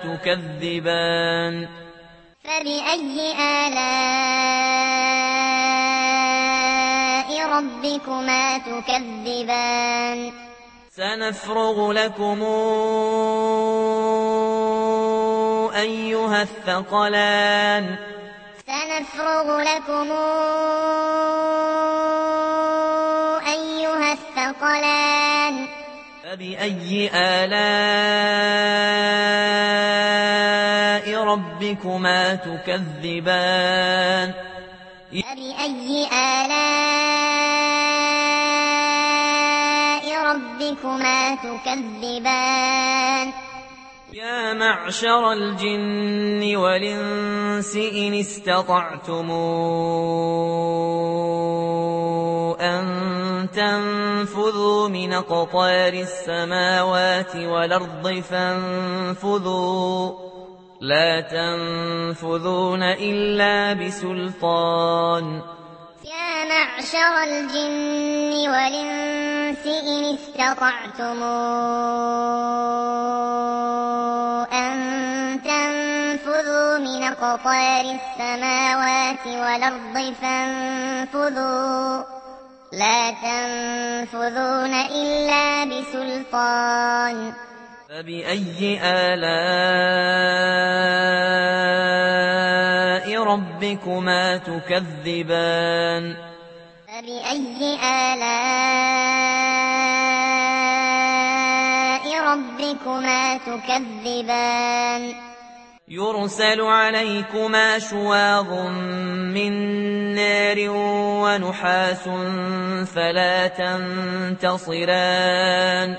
تكذبان سنفرغ لكم أيها الثقلان فبأي آلاء ربكما تكذبان يا معشر الجن والإنس إن استطعتم أن تنفذوا من أقطار السماوات والأرض فانفذوا لا تنفذون إلا بسلطان يا معشر الجن والإنس إن استطعتم أن تنفذوا من أقطار السماوات والأرض فانفذوا لا تنفذون إلا بسلطان فبأي آلاء ربكما تكذبان يرسل عليكما شواظ من نار ونحاس فلا تنتصران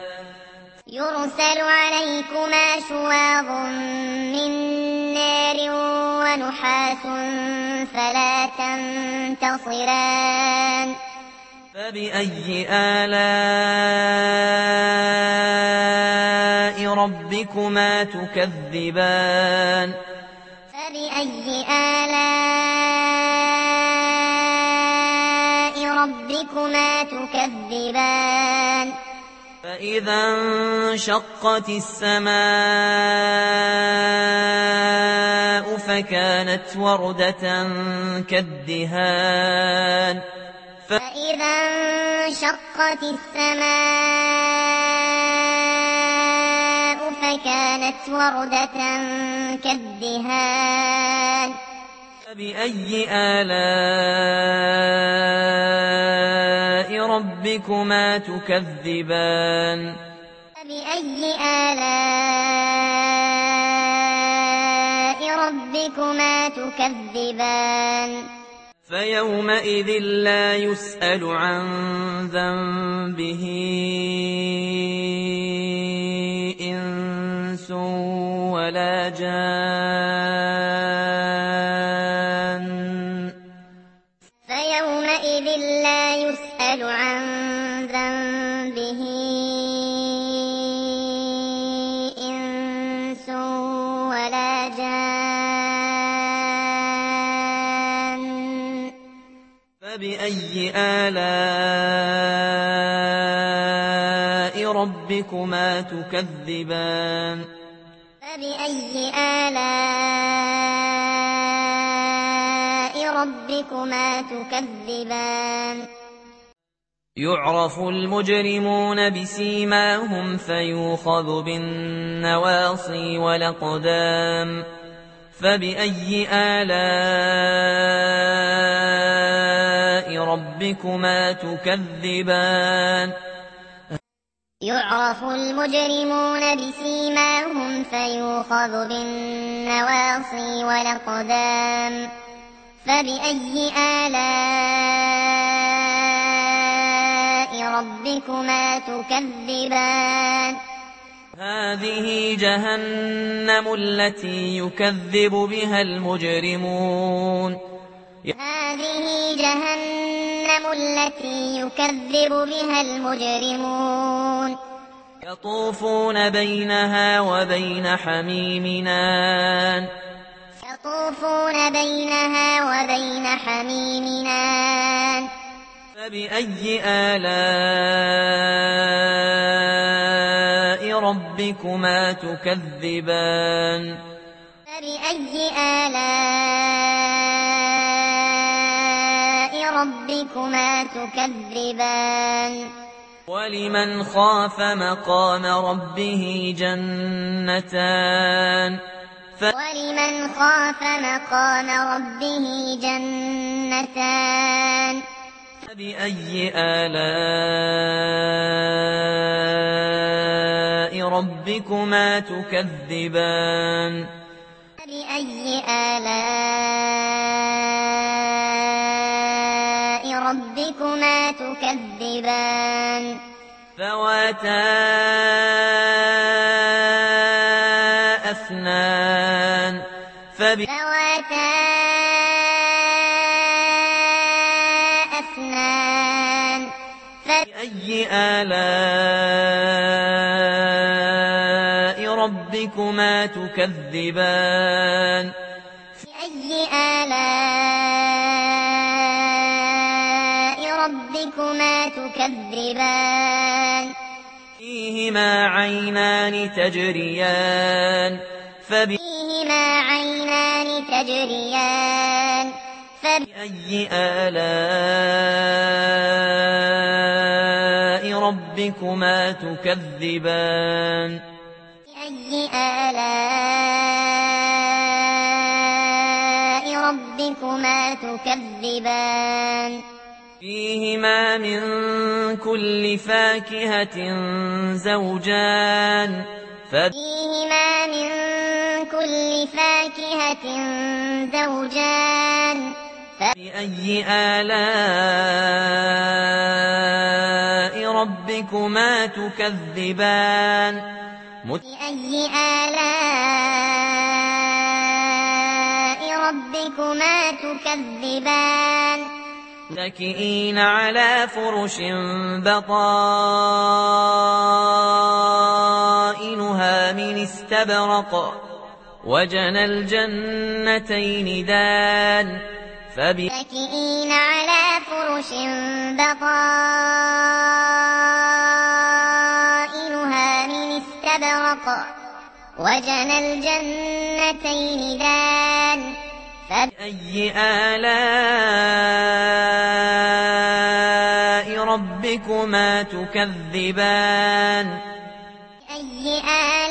فبأي آلاء ربكما تكذبان فإذا انشقت السماء فكانت وردة كالدهان فبأي آلاء ربكما تكذبان فيومئذ لا يسأل عن ذنبه إنس ولا جان فبأي آلاء ربكما تكذبان يعرف المجرمون بسيماهم فيوخذ بالنواصي والأقدام فبأي آلاء ربكما تكذبان يعرف المجرمون بسيماهم فيوخذ بالنواصي والأقدام فبأي آلاء ربكما تكذبان هذه جهنم التي يكذب بها المجرمون هذه جهنم التي يكذب بها المجرمون يطوفون بينها وبين حميم آن يطوفون بينها وبين حميم آن فبأي آلاء ربكما تكذبان فبأي آلاء ربكما تكذبان ولمن خاف مقام ربه جنتان ولمن خاف مقام ربه جنتان فبأي آلاء ربكما تكذبان فبأي آلاء ربكما تكذبان ذواتا أفنان ذواتا أفنان فبأي آلاء ربكما تكذبان فبأي آلاء ربكما تكذبان فيهما عينان تجريان فيهما عينان تجريان فبأي آلاء ربكما تكذبان فبأي آلاء ربكما تكذبان فيهما من كل فاكهة زوجان فيهما من كل فاكهة زوجان فبأي آلاء ربكما تكذبان فبأي آلاء ربكما تكذبان متكئين على فرش بطائنها من استبرق وجنى الجنتين دان متكئين على فرش بطائنها من استبرق وجنى الجنتين دان فبأي آلاء ربكما تكذبان فبأي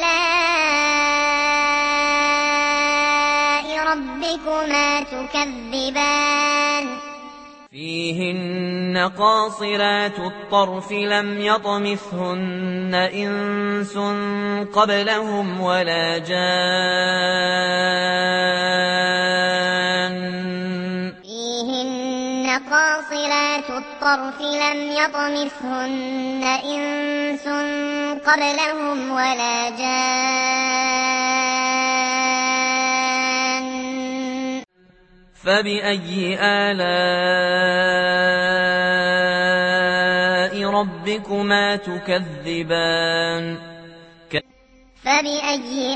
آلاء ربكما تكذبان فيهن قاصرات الطرف لم يطمثهن إنس قبلهم ولا جان فيهن قاصرات الطرف لم يطمثهن إنس قبلهم ولا جان فبأي آلاء ربكما تكذبان فبأي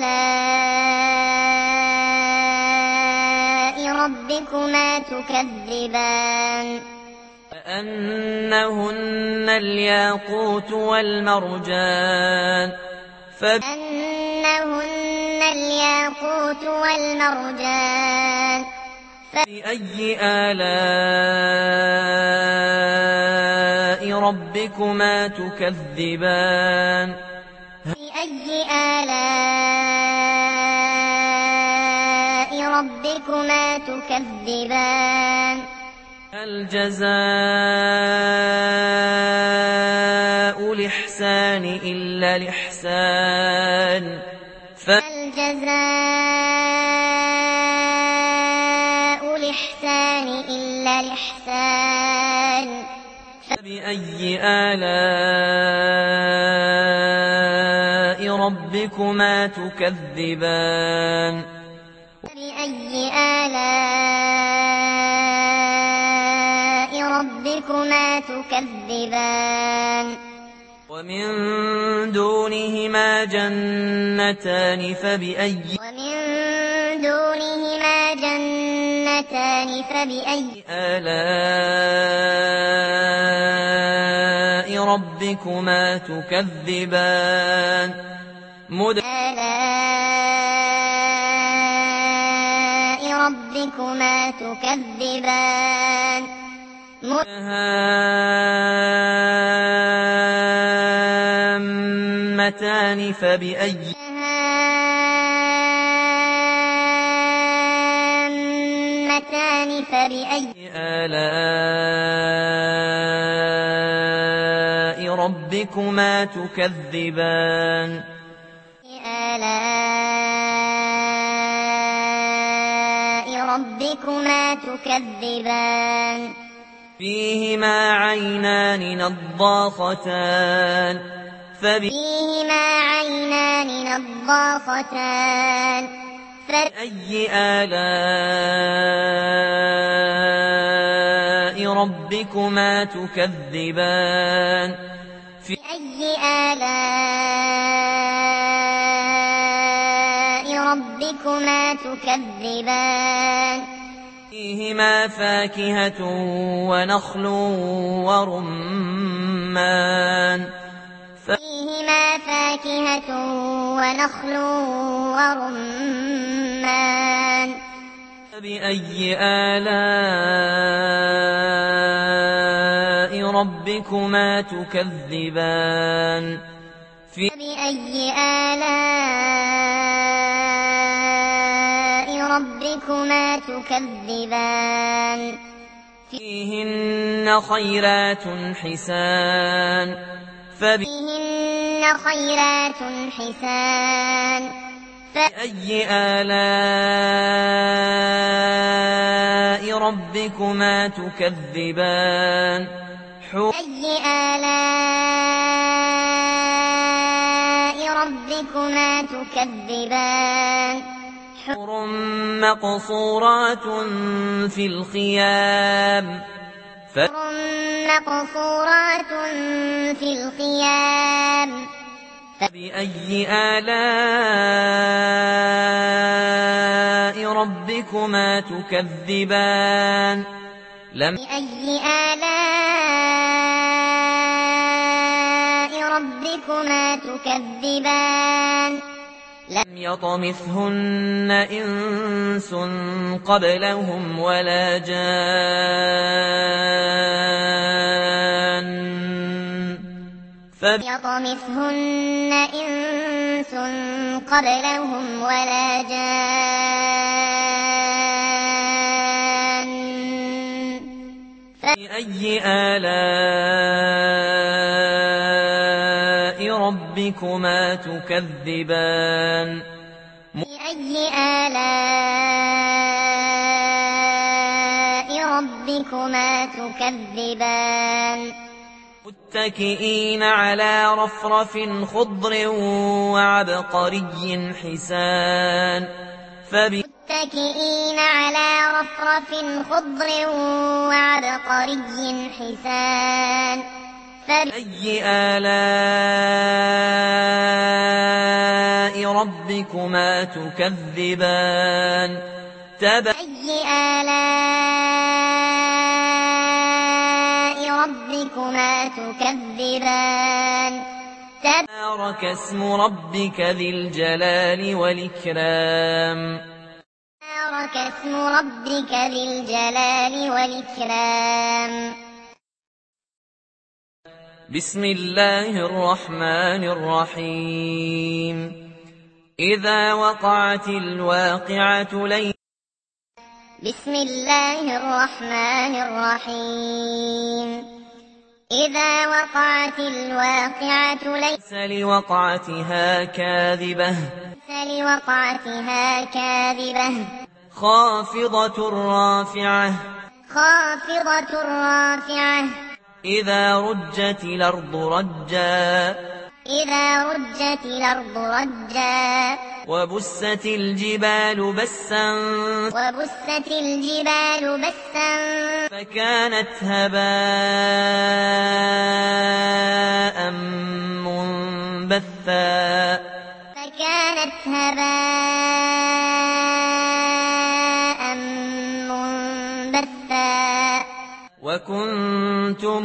آلاء ربكما تكذبان كأنهن الياقوت والمرجان كأنهن الياقوت والمرجان فبأي آلاء ربكما تكذبان فبأي آلاء ربكما تكذبان هل جزاء الإحسان إلا الإحسان هل جزاء الإحسان إلا الإحسان فبأي آلاء ربكما تكذبان فبأي آلاء ربكما تكذبان ومن دونهما جنتان فبأي فبأي آلاء ربكما تكذبان مدهامتان فبأي آلاء ربكما تكذبان فيهما عينان نضاختان فبأي آلاء ربكما تكذبان فيهما فاكهة ونخل ورمان فبأي آلاء ربكما تكذبان فيهن خيرات حسان فبأي آلاء ربكما تكذبان حور مقصورات في الخيام فبأي آلاء ربكما تكذبان لم يطمثهن إنس قبلهم ولا جان فبأي آلاء ربكما تكذبان متكئين على رفرف خضر وعبقري حسان فبأي آلاء ربكما تكذبان تبارك اسم ربك ذي الجلال والإكرام بسم الله الرحمن الرحيم إذا وقعت الواقعة بسم الله الرحمن الرحيم إذا وقعت الواقعة ليس لوقعتها كاذبة خافضة رافعة إذا رجت الأرض رجا وبست الجبال بسا فكانت هباء منبثا وكنتم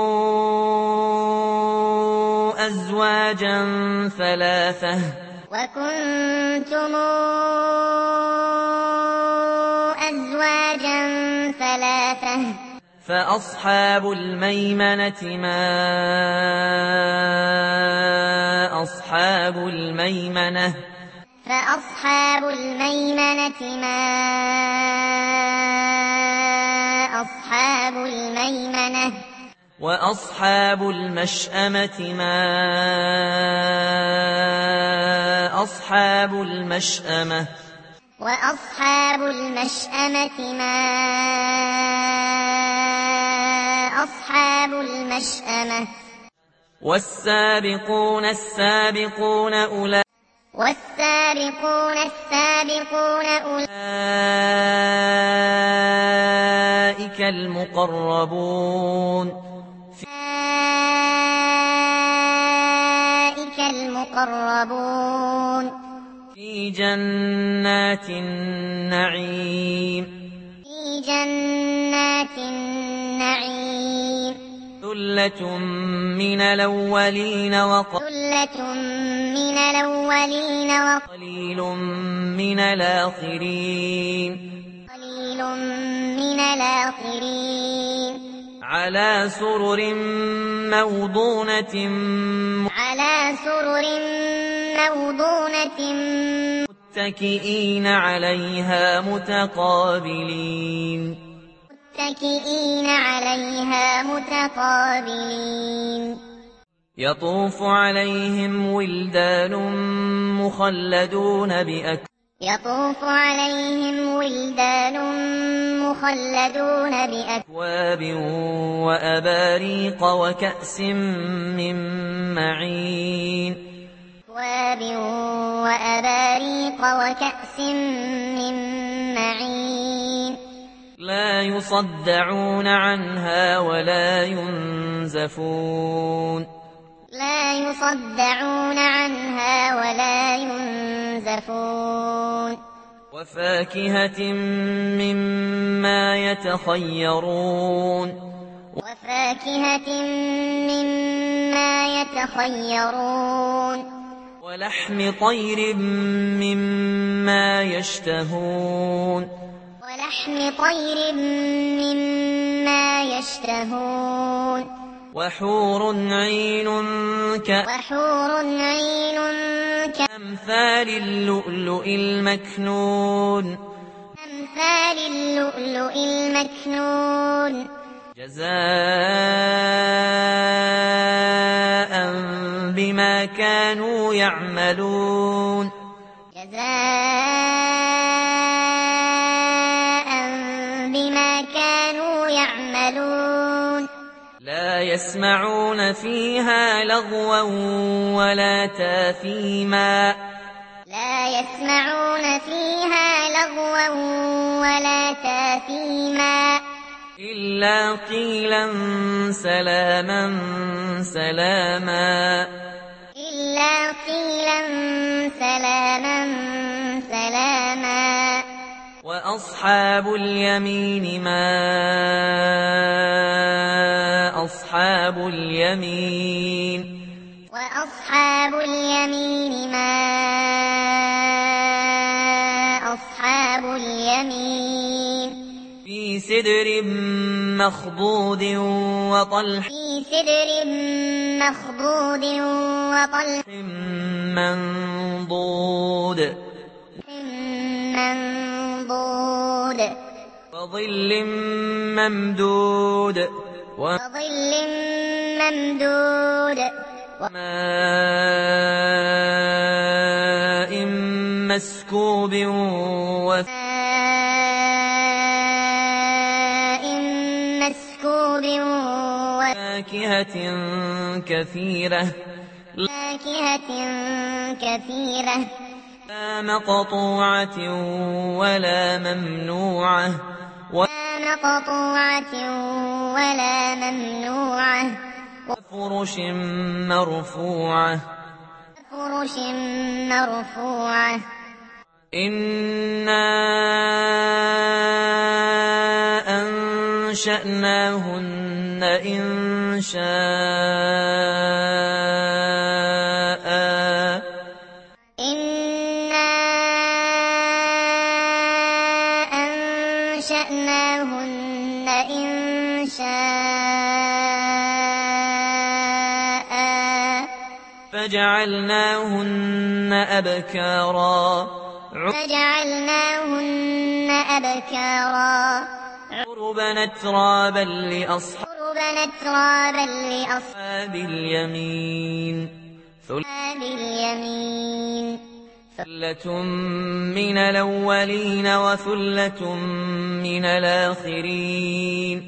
أزواجا ثلاثة فأصحاب الميمنة ما أصحاب الميمنة وأصحاب المشأمة ما أصحاب المشأمة والسابقون السابقون أولئك المقربون في جنات النعيم ثلة من الأولين وقليل من الآخرين على سرر موضونة متكئين عليها متقابلين يطوف عليهم ولدان مخلدون بأكواب وأباريق وكأس من معين لا يصدعون عنها ولا ينزفون وفاكهة مما يتخيرون ولحم طير مما يشتهون وحور عين كأمثال اللؤلؤ المكنون جزاء بما كانوا يعملون لا يسمعون فيها لغوا ولا تاثيما إلا قيلا سلاما سلاما وأصحاب اليمين ما أصحاب اليمين في سدر مخضود وطلح منضود وظل ممدود وماء مسكوب وفاكهة كثيرة لا مقطوعة ولا ممنوعة وفرش مرفوعة إنا أنشأناهن إنشاء فجعلناهن أبكارا عربا أترابا لأصحاب اليمين ثلة من الأولين وثلة من الآخرين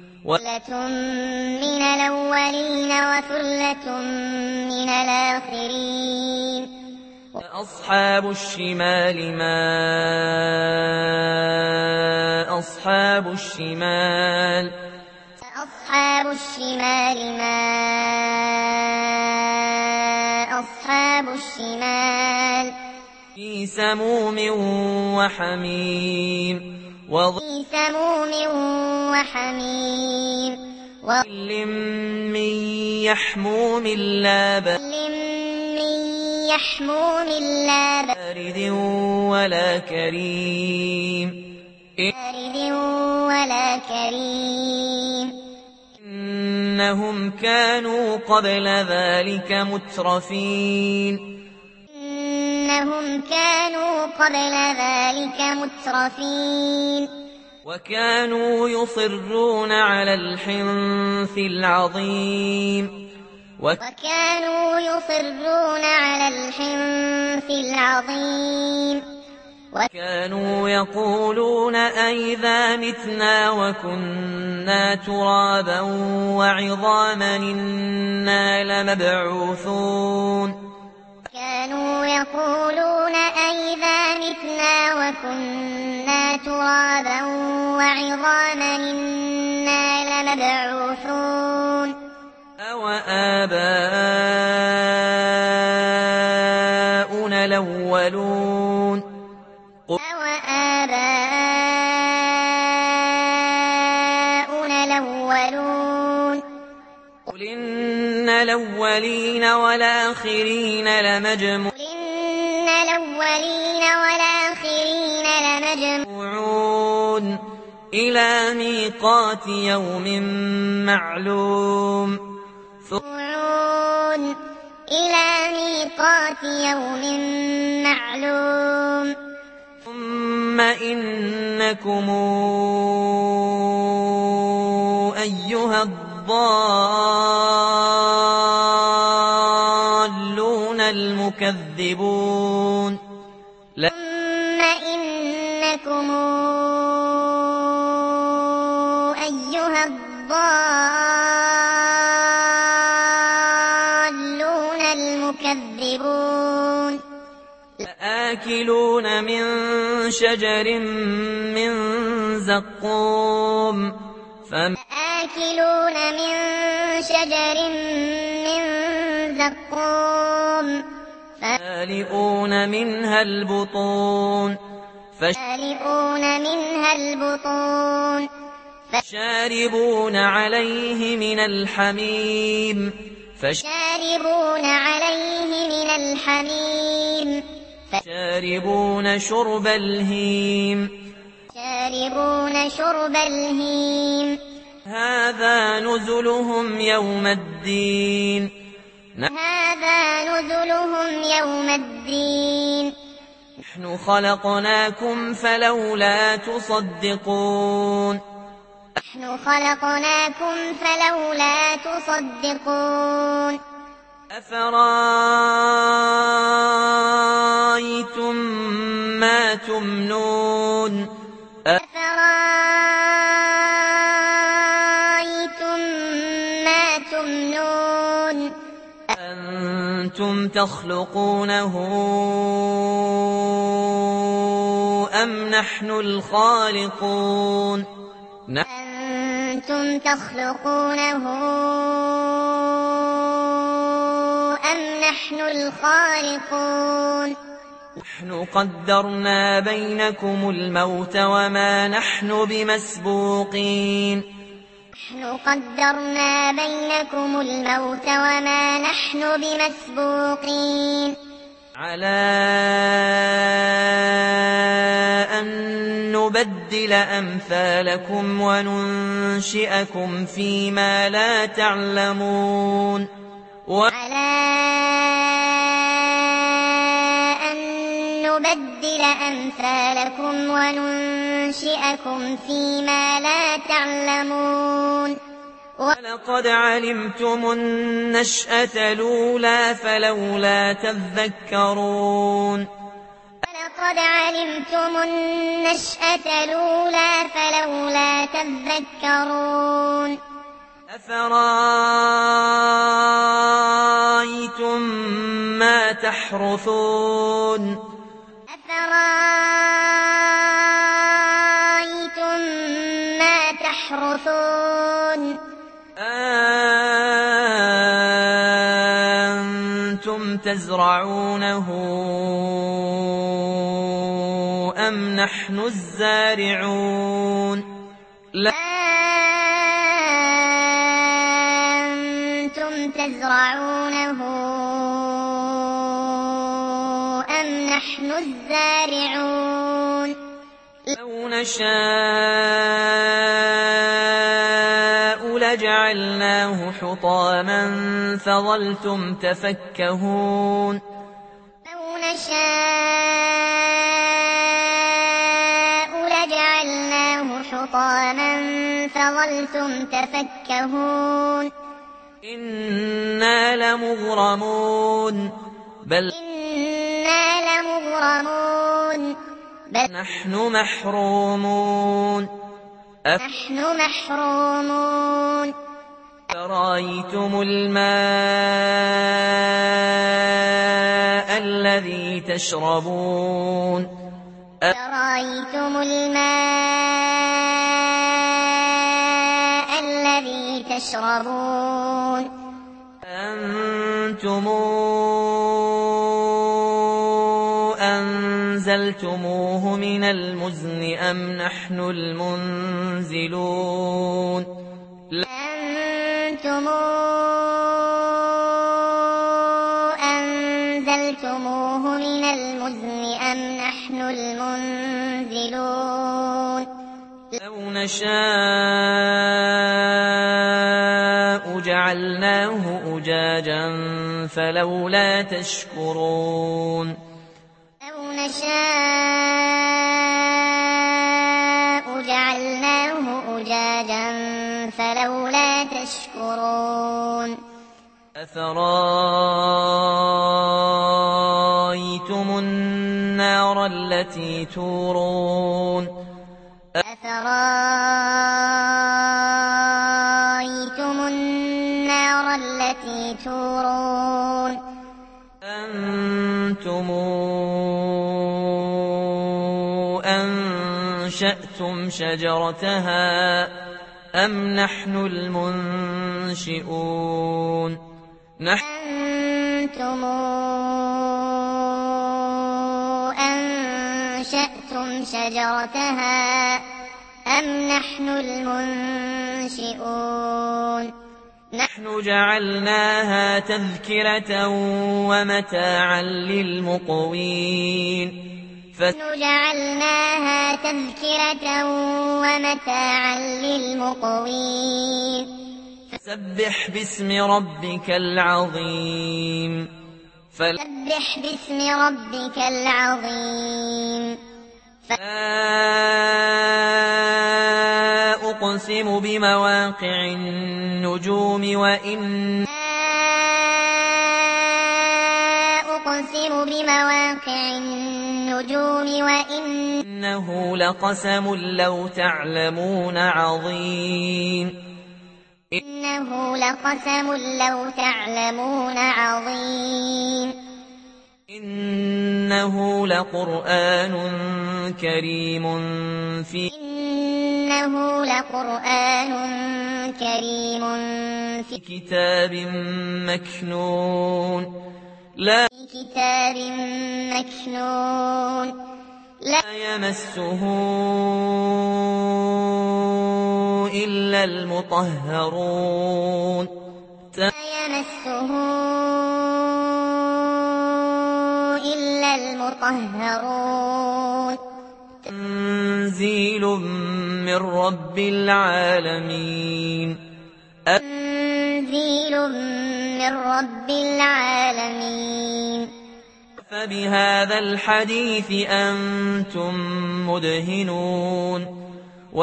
أصحاب الشمال ما أصحاب الشمال في سموم وحميم وظل من يحموم لا بارد ولا كريم إنهم كانوا قبل ذلك مترفين وكانوا يصرون على الحنث العظيم وكانوا يقولون أئذا متنا وكنا ترابا وعظاما إنا لمبعوثون أوآباؤنا الأولون قل إن الأولين والآخرين لمجموعون إلى ميقات يوم معلوم ثم إنكم أيها الضالون المكذبون لآكلون من شجر من زقوم فمالئون منها البطون فشاربون عليه من الحميم فشاربون شرب الهيم هذا نزلهم يوم الدين. هذا نزلهم يوم الدين. نحن خلقناكم فلولا تصدقون. نحن خلقناكم فلولا تصدقون. أفرأيتم ما تمنون. أفرأيتم ما تمنون. أنتم تخلقونه أم نحن الخالقون. أنتم تخلقونه أم نحن الخالقون. نحن قدرنا بينكم الموت وما نحن بمسبوقين. نحن قدرنا بينكم الموت وما نحن بمسبوقين على أن نبدل أمثالكم وننشئكم فيما لا تعلمون. على أن نبدل أمثالكم وننشئكم فيما لا تعلمون. ولقد علمتم النشأة الأولى فلولا تذكرون. ولقد علمتم النشأة الأولى فلولا تذكرون. أفرأيتم ما تحرثون. أفرأيتم ما تحرثون. أأنتم تزرعونه أم نحن الزارعون. أأنتم تزرعونه أم نحن الزارعون. لو نشاء لجعلناه حطاما فظلتم تفكهون. لو نشاء لجعلناه حطاما فظلتم تفكهون. إنا لمغرمون. بل نحن محرومون. نحن محرومون. أفرأيتم الماء الذي تشربون. أفرأيتم الماء الذي تشربون. أنتم أنزلتموه من المزن أم نحن المنزلون. أنتم أنزلتموه من المزن أم نحن المنزلون. لو نشاء جعلناه أجاجا فلولا تشكرون. لو نشاء جعلناه أجاجا فلولا تشكرون. أفرأيتم النار التي تورون. أفرأيتم النار التي تورون. أنتم أنشأتم شجرتها أم نحن المنشئون. أنتم أنشأتم شجرتها أم نحن المنشئون. نحن جعلناها تذكرة ومتاعا للمقوين. جعلناها تذكرة ومتاعا للمقوين فسبح باسم ربك العظيم سبح باسم ربك العظيم لا أقسم بمواقع النجوم أقسم بمواقع النجوم وإنه لقسم لو تعلمون عظيم إنه لقسم لو تعلمون عظيم إنه لقرآن كريم في كتاب مكنون لا يمسه إلا المطهرون تنزيل من رب العالمين فبهذا الحديث أنتم مدهنون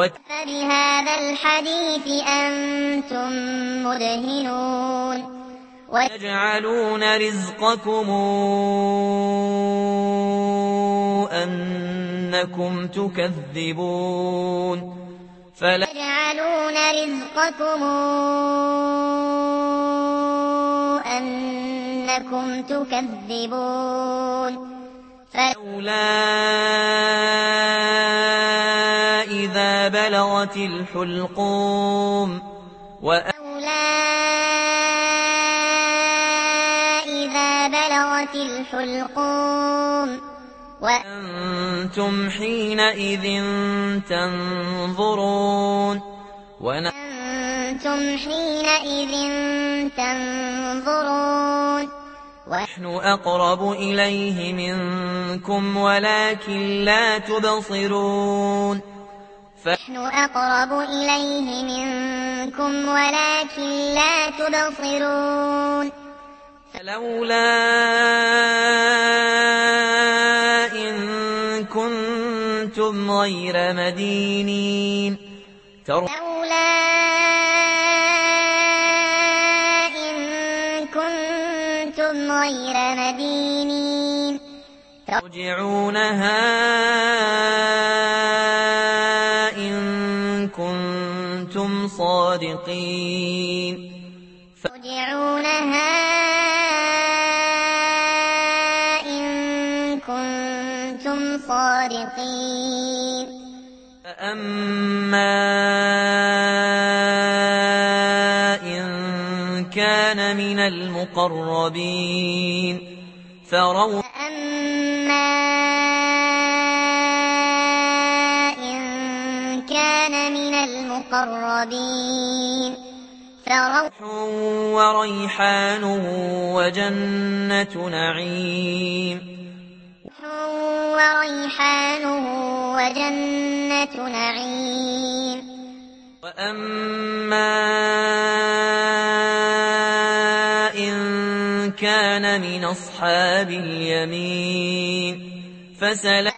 وتجعلون رزقكم أنكم تكذبون فلولا إذا بلغت الحلقوم وأنتم حينئذ تنظرون ونحن أقرب إليه منكم ولكن لا تبصرون فلولا إن كنتم غير مدينين ترجعونها إن كنتم صادقين فأما إن كان من المقربين فروح وريحان وجنة نعيم وأما إن كان من أصحاب اليمين فسلام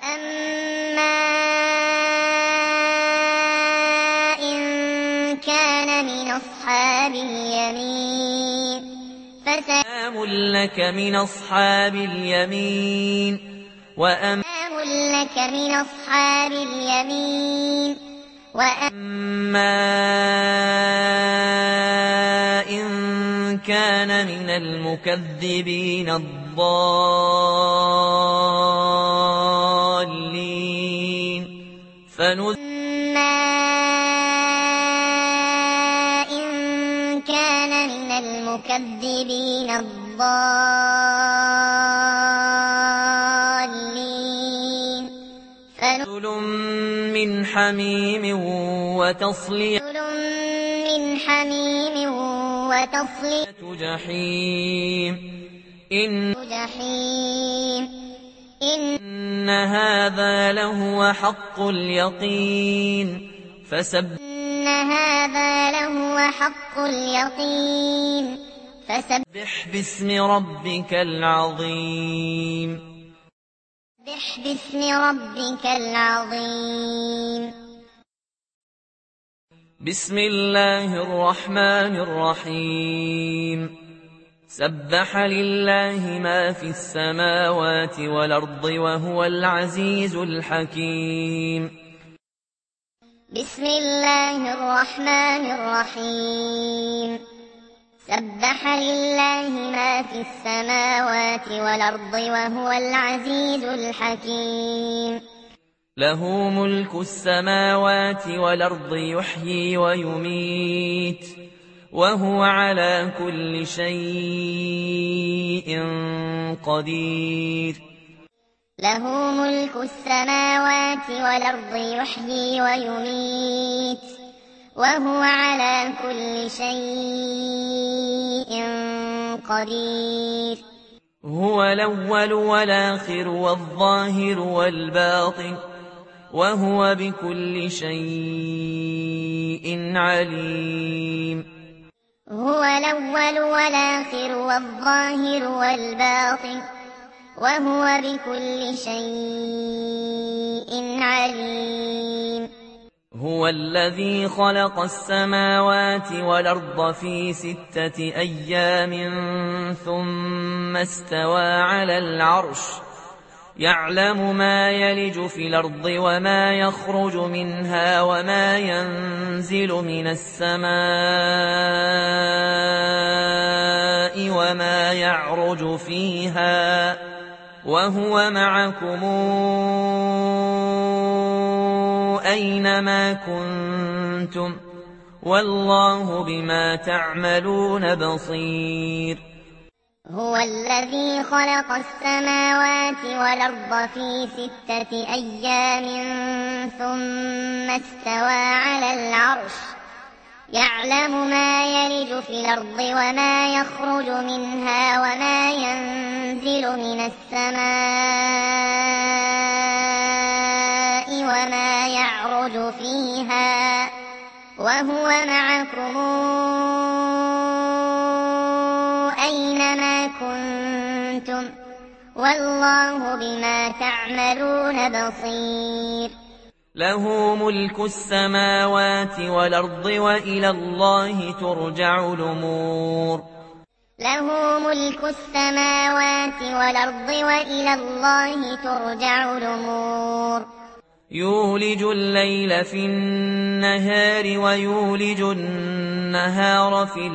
لك من أصحاب اليمين وأما إن كان من المكذبين الضالين فنزل من حميم وتصلية جحيم إن هذا لهو حق اليقين إن هذا لهو حق اليقين فسبح باسم ربك العظيم فسبح باسم ربك العظيم بسم الله الرحمن الرحيم سبح لله ما في السماوات والأرض وهو العزيز الحكيم بسم الله الرحمن الرحيم سبح لله ما في السماوات والأرض وهو العزيز الحكيم له ملك السماوات والأرض يحيي ويميت وهو على كل شيء قدير له ملك السماوات والأرض يحيي ويميت وهو على كل شيء قدير هو الأول والآخر والظاهر والباطن وهو بكل شيء عليم هو الأول والآخر والظاهر والباطن وهو بكل شيء عليم هو الذي خلق السماوات والأرض في 6 أيام ثم استوى على العرش يعلم ما يلج في الأرض وما يخرج منها وما ينزل من السماء وما يعرج فيها وهو معكم أينما كنتم والله بما تعملون بصير هو الذي خلق السماوات والأرض في 6 أيام ثم استوى على العرش يعلم ما يلج في الأرض وما يخرج منها وما ينزل من السماء وما يعرج فيها وهو معكم أينما كنتم والله بما تعملون بصير له ملك السماوات والأرض وإلى الله ترجع الأمور له ملك السماوات والأرض وإلى الله ترجع الأمور يولج الليل في النهار ويولج النهار في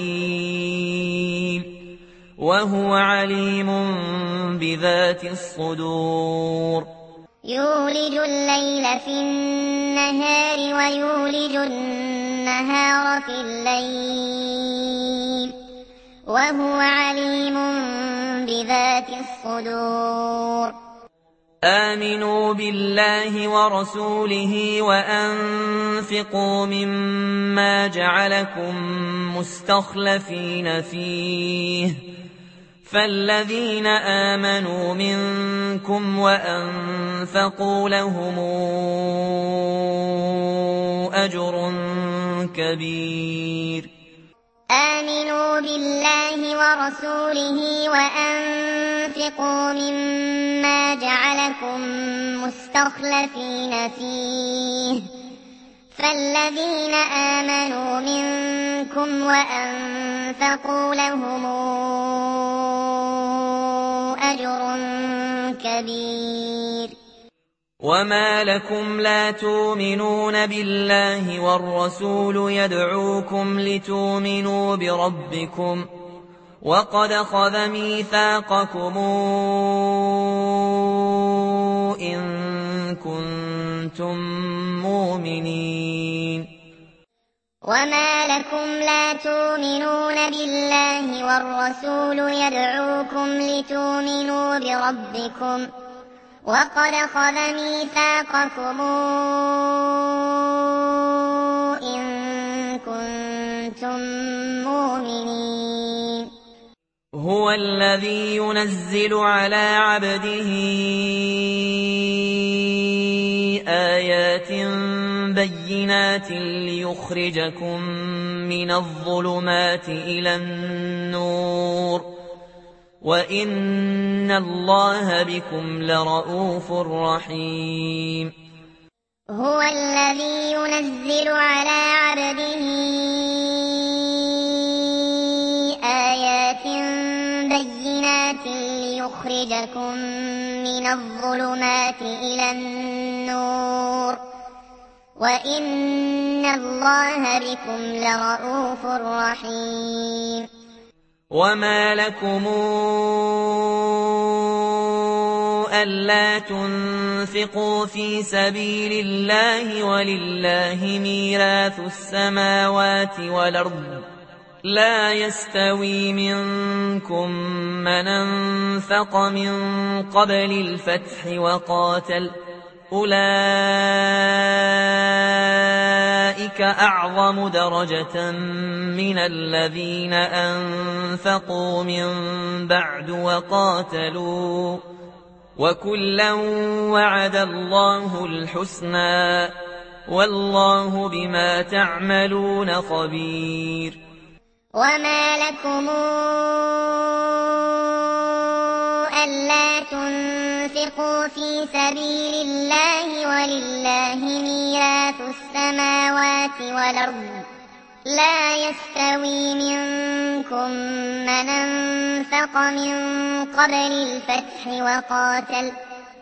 الليل وهو عليم بذات الصدور يولج الليل في النهار ويولج النهار في الليل وهو عليم بذات الصدور آمنوا بالله ورسوله وأنفقوا مما جعلكم مستخلفين فيه فالذين آمنوا منكم وأنفقوا لهم أجر كبير آمنوا بالله ورسوله وأنفقوا مما جعلكم مستخلفين فيه فالذين آمنوا منكم وأنفقوا لهم أجر كبير وما لكم لا تؤمنون بالله والرسول يدعوكم لتؤمنوا بربكم وقد أخذ ميثاقكم إن كنتم مؤمنين وما لكم لا تؤمنون بالله والرسول يدعوكم لتؤمنوا بربكم وقد أخذ ميثاقكم إن كنتم مؤمنين هو الذي ينزل على عبده آيات بينات ليخرجكم من الظلمات إلى النور وإن الله بكم لرءوف رحيم هو الذي ينزل على عبده آيات بينات ليخرجكم من الظلمات إلى النور وإن الله بكم لرءوف رحيم وما لكم ألا تنفقوا في سبيل الله ولله ميراث السماوات والأرض لا يستوي منكم من أنفق من قبل الفتح وقاتل أولئك أعظم درجة من الذين أنفقوا من بعد وقاتلوا وكلا وعد الله الحسنى والله بما تعملون خبير وما لكم ألا تنفقوا في سبيل الله ولله ميراث السماوات والأرض لا يستوي منكم من أنفق من قبل الفتح وقاتل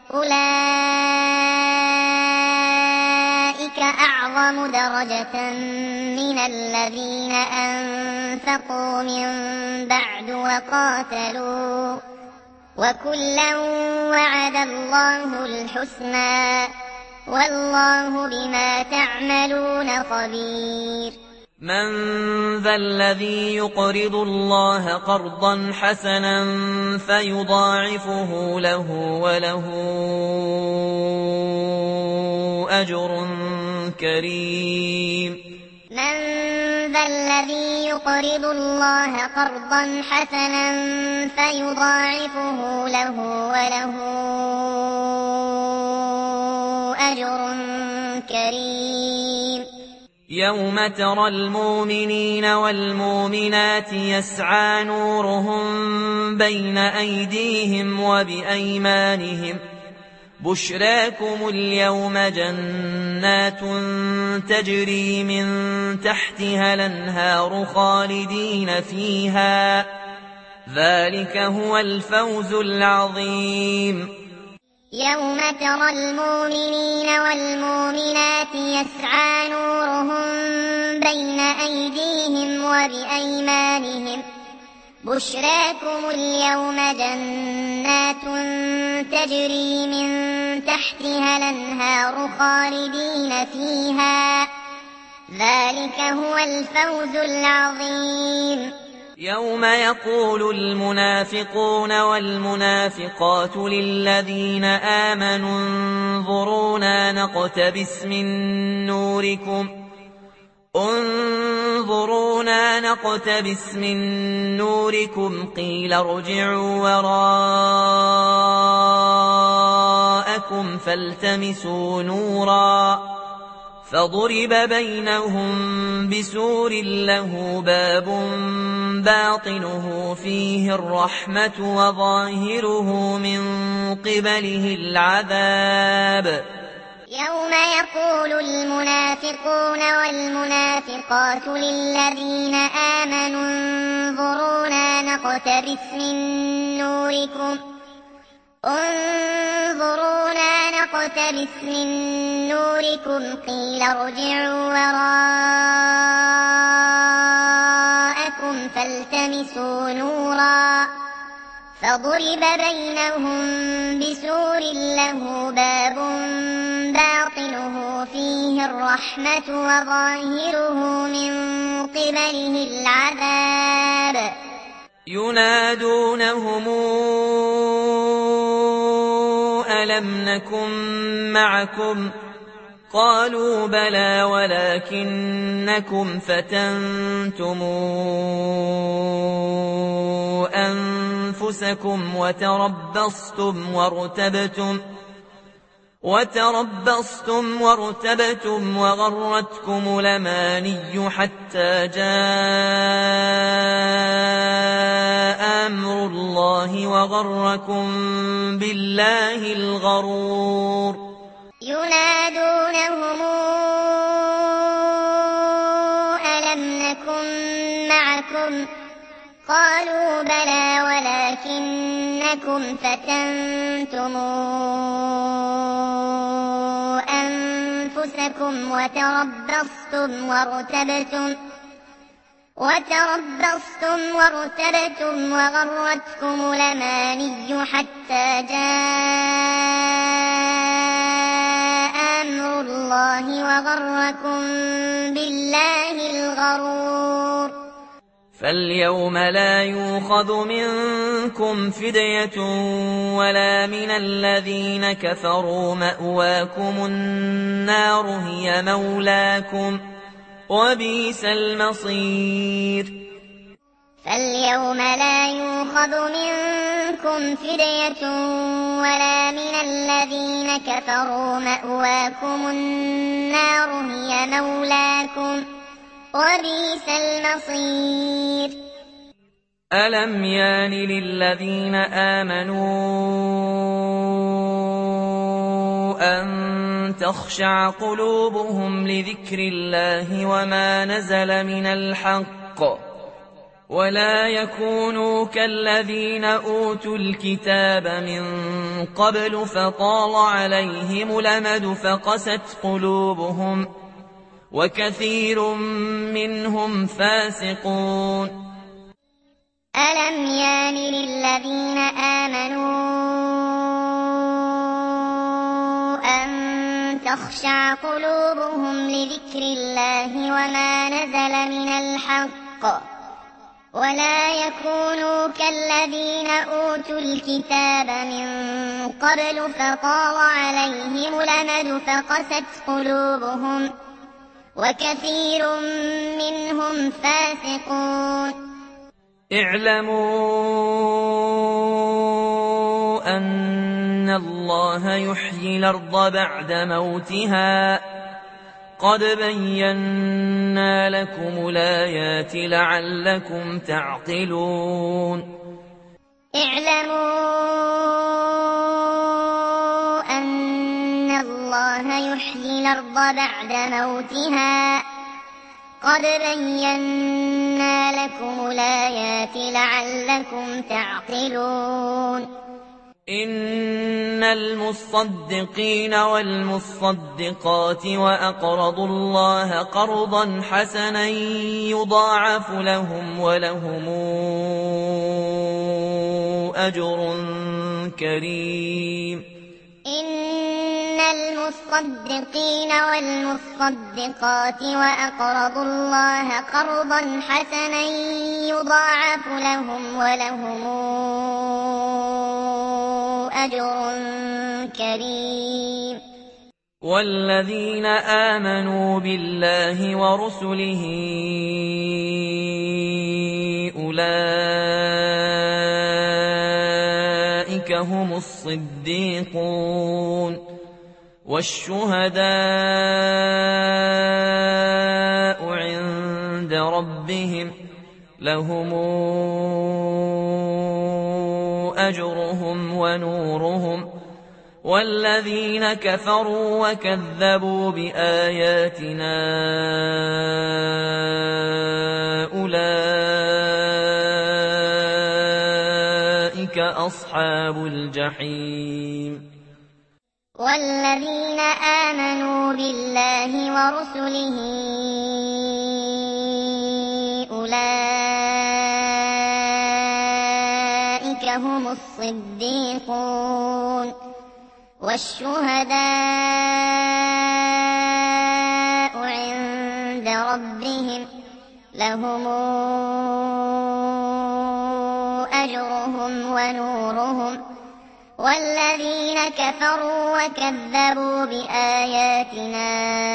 أولئك أعظم درجة من الذين أنفقوا من بعد وقاتلوا وكلا وعد الله الحسنى والله بما تعملون خبير من ذا الذي يقرض الله قرضا حسنا فيضاعفه له وله أجر كريم من ذا الذي يقرض الله قرضا حسنا فيضاعفه له وله أجر كريم يوم ترى المؤمنين والمؤمنات يسعى نورهم بين أيديهم وبأيمانهم بشراكم اليوم جنات تجري من تحتها الأنهار خالدين فيها ذلك هو الفوز العظيم يوم ترى المؤمنين والمؤمنات يسعى نورهم بين أيديهم وبأيمانهم بشراكم اليوم جنات تجري من تحتها الأنهار خالدين فيها ذلك هو الفوز العظيم يوم يقول المنافقون والمنافقات للذين آمنوا انظرونا نقتبس من نوركم قيل ارجعوا وراءكم فالتمسوا نورا فضرب بينهم بسور له باب باطنه فيه الرحمة وظاهره من قبله العذاب يوم يقول المنافقون والمنافقات للذين آمنوا انظرونا نقتبس من نوركم قيل ارجعوا وراءكم فالتمسوا نورا فضرب بينهم بسور له باب باطنه فيه الرحمة وظاهره من قبله العذاب ينادونهم ألم نكن معكم قالوا بلى ولكنكم فتنتم أنفسكم وتربصتم وارتبتم وغرتكم الأماني حتى جاء أمر الله وغركم بالله الغرور ينادونهم ألم نكن معكم قالوا بلى ولكنكم فتنتم أنفسكم وتربصتم وارتبتم وغرتكم الأماني حتى جاء أمر الله وغركم بالله الغرور فاليوم لا يؤخذ منكم فدية ولا من الذين كفروا مأواكم النار هي مولاكم وبئس المصير فاليوم لا يؤخذ منكم فدية ولا من الذين كفروا مأواكم النار هي مولاكم وبئس المصير ألم يان للذين آمنوا أن تخشع قلوبهم لذكر الله وما نزل من الحق ولا يكونوا كالذين أوتوا الكتاب من قبل فطال عليهم الأمد فقست قلوبهم وكثير منهم فاسقون ألم يان للذين آمنوا أن تخشع قلوبهم لذكر الله وما نزل من الحق ولا يكونوا كالذين أوتوا الكتاب من قبل فطال عليهم الأمد فقست قلوبهم وكثير منهم فاسقون اعلموا أن الله يحيي الأرض بعد موتها قد بينا لكم الآيات لعلكم تعقلون اعلموا أن الله يحيي الأرض بعد موتها قد بينا لكم الآيات لعلكم تعقلون إن المصدقين والمصدقات وأقرضوا الله قرضا حسنا يضاعف لهم ولهم أجر كريم إن المصدقين والمصدقات وأقرضوا الله قرضا حسنا يضاعف لهم ولهم أجر كريم والذين آمنوا بالله ورسله أولئك هم الصديقون والشهداء عند ربهم لهم أجرهم ونورهم والذين كفروا وكذبوا بآياتنا أولئك أصحاب الجحيم والذين آمنوا بالله ورسله أولئك هم الصديقون والشهداء عند ربهم لهم أجرهم ونورهم والذين كفروا وكذبوا بآياتنا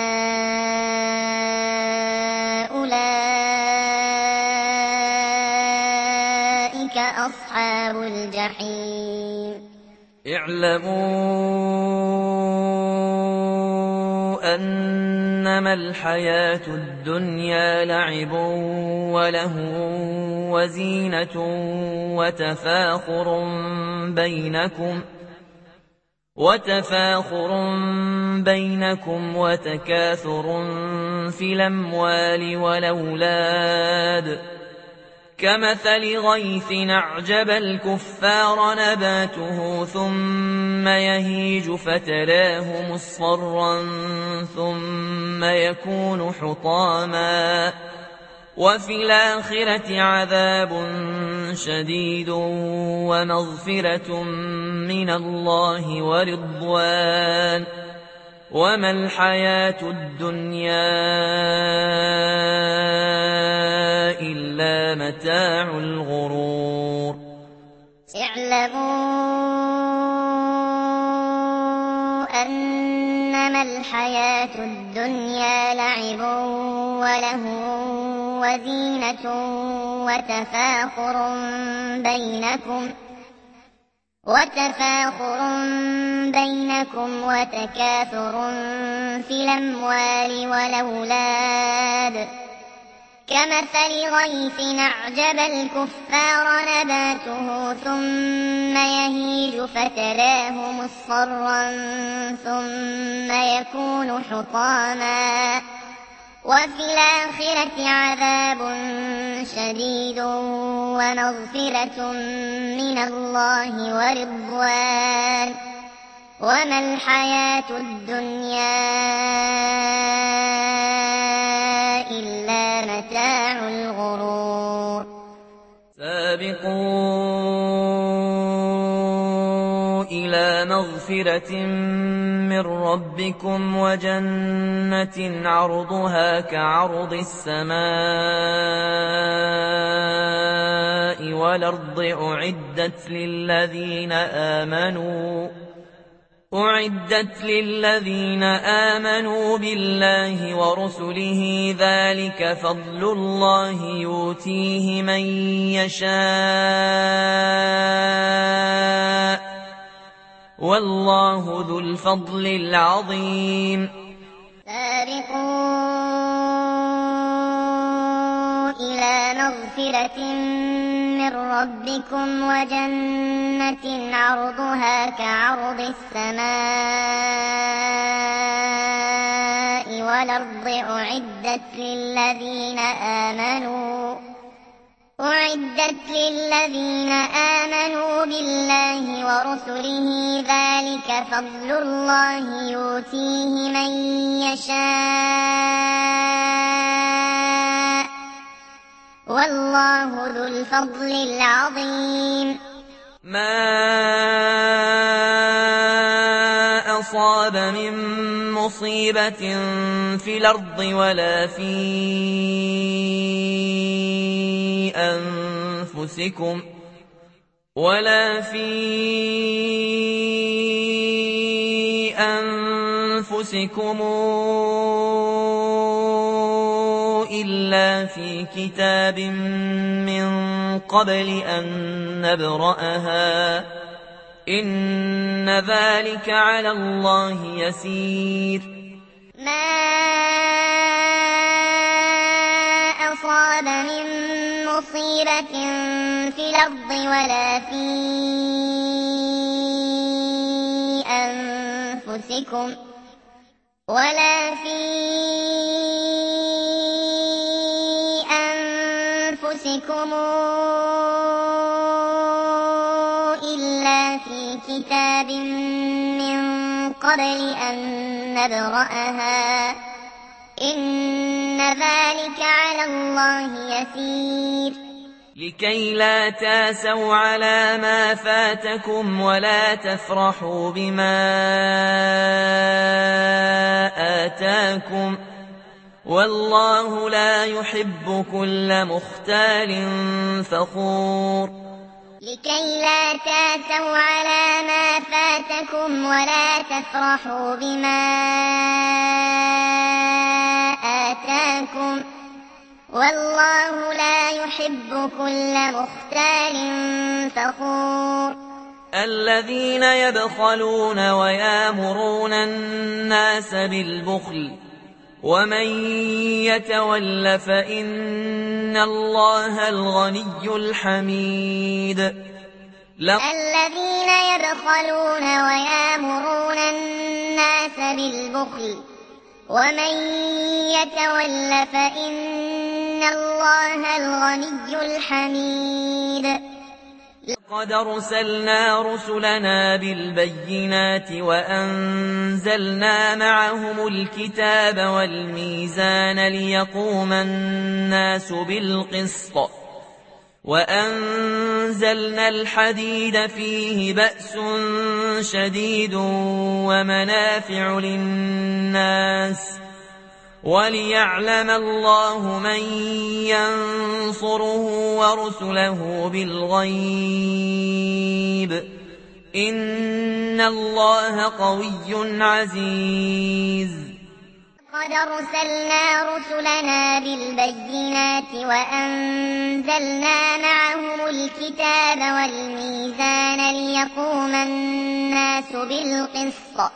أولئك أصحاب الجحيم اعلموا أنما الحياة الدنيا لعب ولهو وزينة وتفاخر بينكم وتكاثر في الأموال والأولاد كمثل غيث أعجب الكفار نباته ثم يهيج فتراه مصفرا ثم يكون حطاما وفي الآخرة عذاب شديد ومغفرة من الله ورضوان وما الحياة الدنيا إلا متاع الغرور اعلموا أنما الحياة الدنيا لعب ولهو وزينة وتفاخر بينكم وتكاثر في الأموال والأولاد كمثل غيث أعجب الكفار نباته ثم يهيج فتراه مصفرا ثم يكون حطاما وفي الآخرة عذاب شديد ومغفرة من الله ورضوان وما الحياة الدنيا إلا متاع الغرور سابقوا إلى مغفرة من ربكم وجنة عرضها كعرض السماء والأرض أعدت للذين آمنوا بالله ورسله ذلك فضل الله يؤتيه من يشاء والله ذو الفضل العظيم سابقوا إلى مغفرة من ربكم وجنة عرضها كعرض السماء والأرض أعدت للذين آمنوا بالله ورسله ذلك فضل الله يؤتيه من يشاء والله ذو الفضل العظيم ما أصاب من مصيبة في الأرض ولا في أنفسكم إلا في كتاب من قبل أن نبرأها إن ذلك على الله يسير ما أصاب من مصيبة في الأرض ولا في أنفسكم إلا في كتاب من قبل أن نبرأها إن ذلك على الله يسير لكي لا تاسوا على ما فاتكم ولا تفرحوا بما آتاكم والله لا يحب كل مختال فخور لكي لا تأسوا على ما فاتكم ولا تفرحوا بما آتاكم والله لا يحب كل مختال فخور الذين يبخلون ويامرون الناس بالبخل ومن يتول فإن الله الغني الحميد الذين يبخلون ويامرون الناس بالبخل ومن يتول فإن الله الغني الحميد لقد أرسلنا رسلنا بالبينات وأنزلنا معهم الكتاب والميزان ليقوم الناس بالقسط وأنزلنا الحديد فيه بأس شديد ومنافع للناس وليعلم الله من ينصره ورسله بالغيب إن الله قوي عزيز قد أرسلنا رسلنا بالبينات وأنزلنا معهم الكتاب والميزان ليقوم الناس بالقسط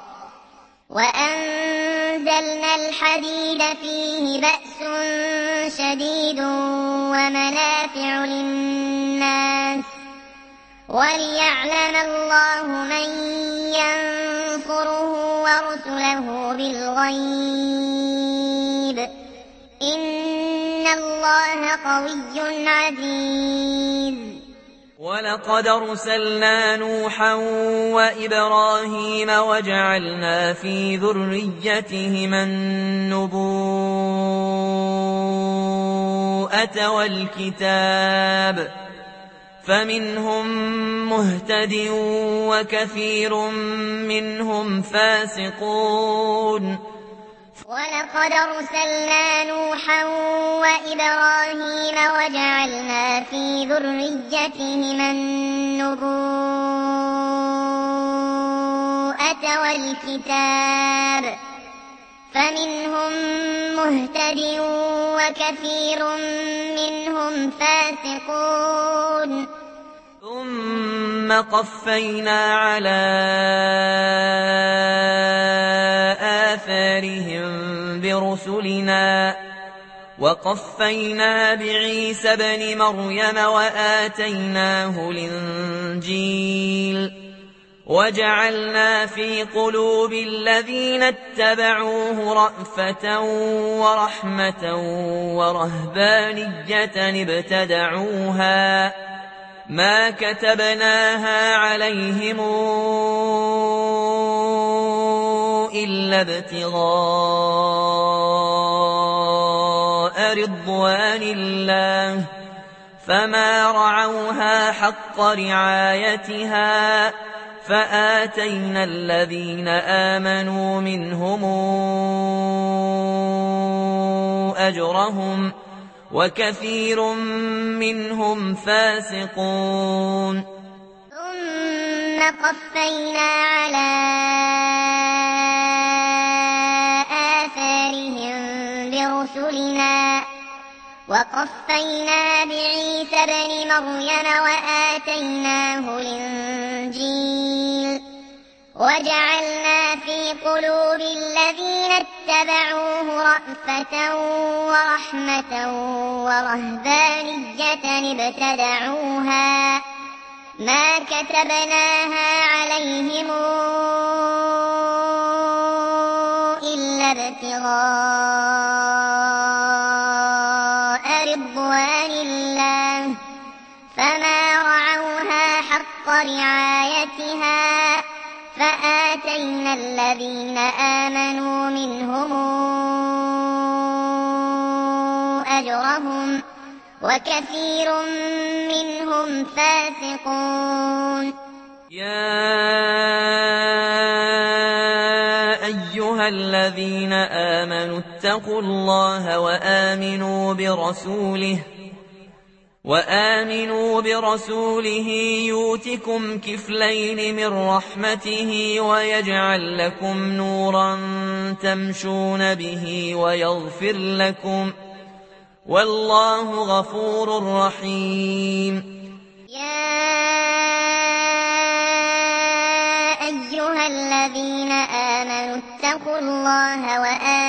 وأنزلنا الحديد فيه بأس شديد ومنافع للناس وليعلم الله من ينصره ورسله بالغيب إن الله قوي عزيز ولقد أرسلنا نوحا وإبراهيم وجعلنا في ذريتهما النبوءة والكتاب فمنهم مهتد وكثير منهم فاسقون ولقد أرسلنا نوحا وإبراهيم وجعلنا في ذريتهما النبوءة والكتاب فمنهم مهتد وكثير منهم فاسقون ثم قفينا على آثارهم برسلنا وقفينا بعيسى بن مريم وآتيناه الإنجيل وجعلنا في قلوب الذين اتبعوه رأفة ورحمة ورهبانية ابتدعوها ما كتبناها عليهم إلا ابتغاء رضوان الله فما رعوها حق رعايتها فآتينا الذين آمنوا منهم أجرهم وكثير منهم فاسقون ثم قفينا على آثارهم برسلنا وقفينا بعيسى بن مريم وآتيناه الإنجيل وجعلنا في قلوب الذين اتبعوه رأفة ورحمة ورهبانية ابتدعوها ما كتبناها عليهم إلا ابتغاء رضوان الله فما رعوها حق رعايتها فآتينا الذين آمنوا منهم أجرهم وكثير منهم فاسقون يا أيها الذين آمنوا اتقوا الله وآمنوا برسوله يؤتكم كفلين من رحمته ويجعل لكم نورا تمشون به ويغفر لكم والله غفور رحيم. يا أيها الذين آمنوا اتقوا الله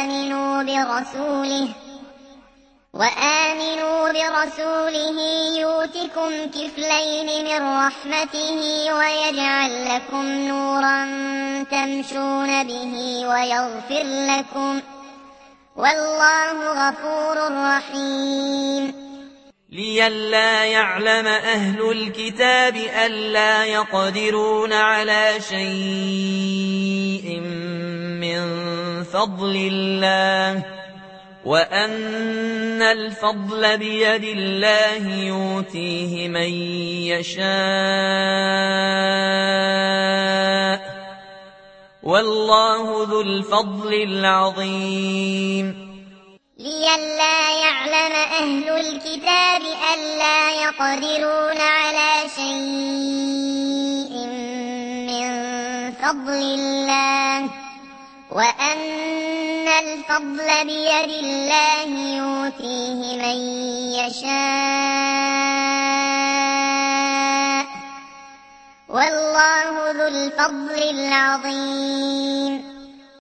وآمنوا برسوله يؤتكم كفلين من رحمته ويجعل لكم نورا تمشون به ويغفر لكم والله غفور رحيم. لئلا يعلم أهل الكتاب ألا يقدرون على شيء من فضل الله وأن الفضل بيد الله يؤتيه من يشاء والله ذو الفضل العظيم. لئلا يعلم أهل الكتاب ألا يقدرون على شيء من فضل الله وأن الفضل بيد الله يؤتيه من يشاء والله ذو الفضل العظيم.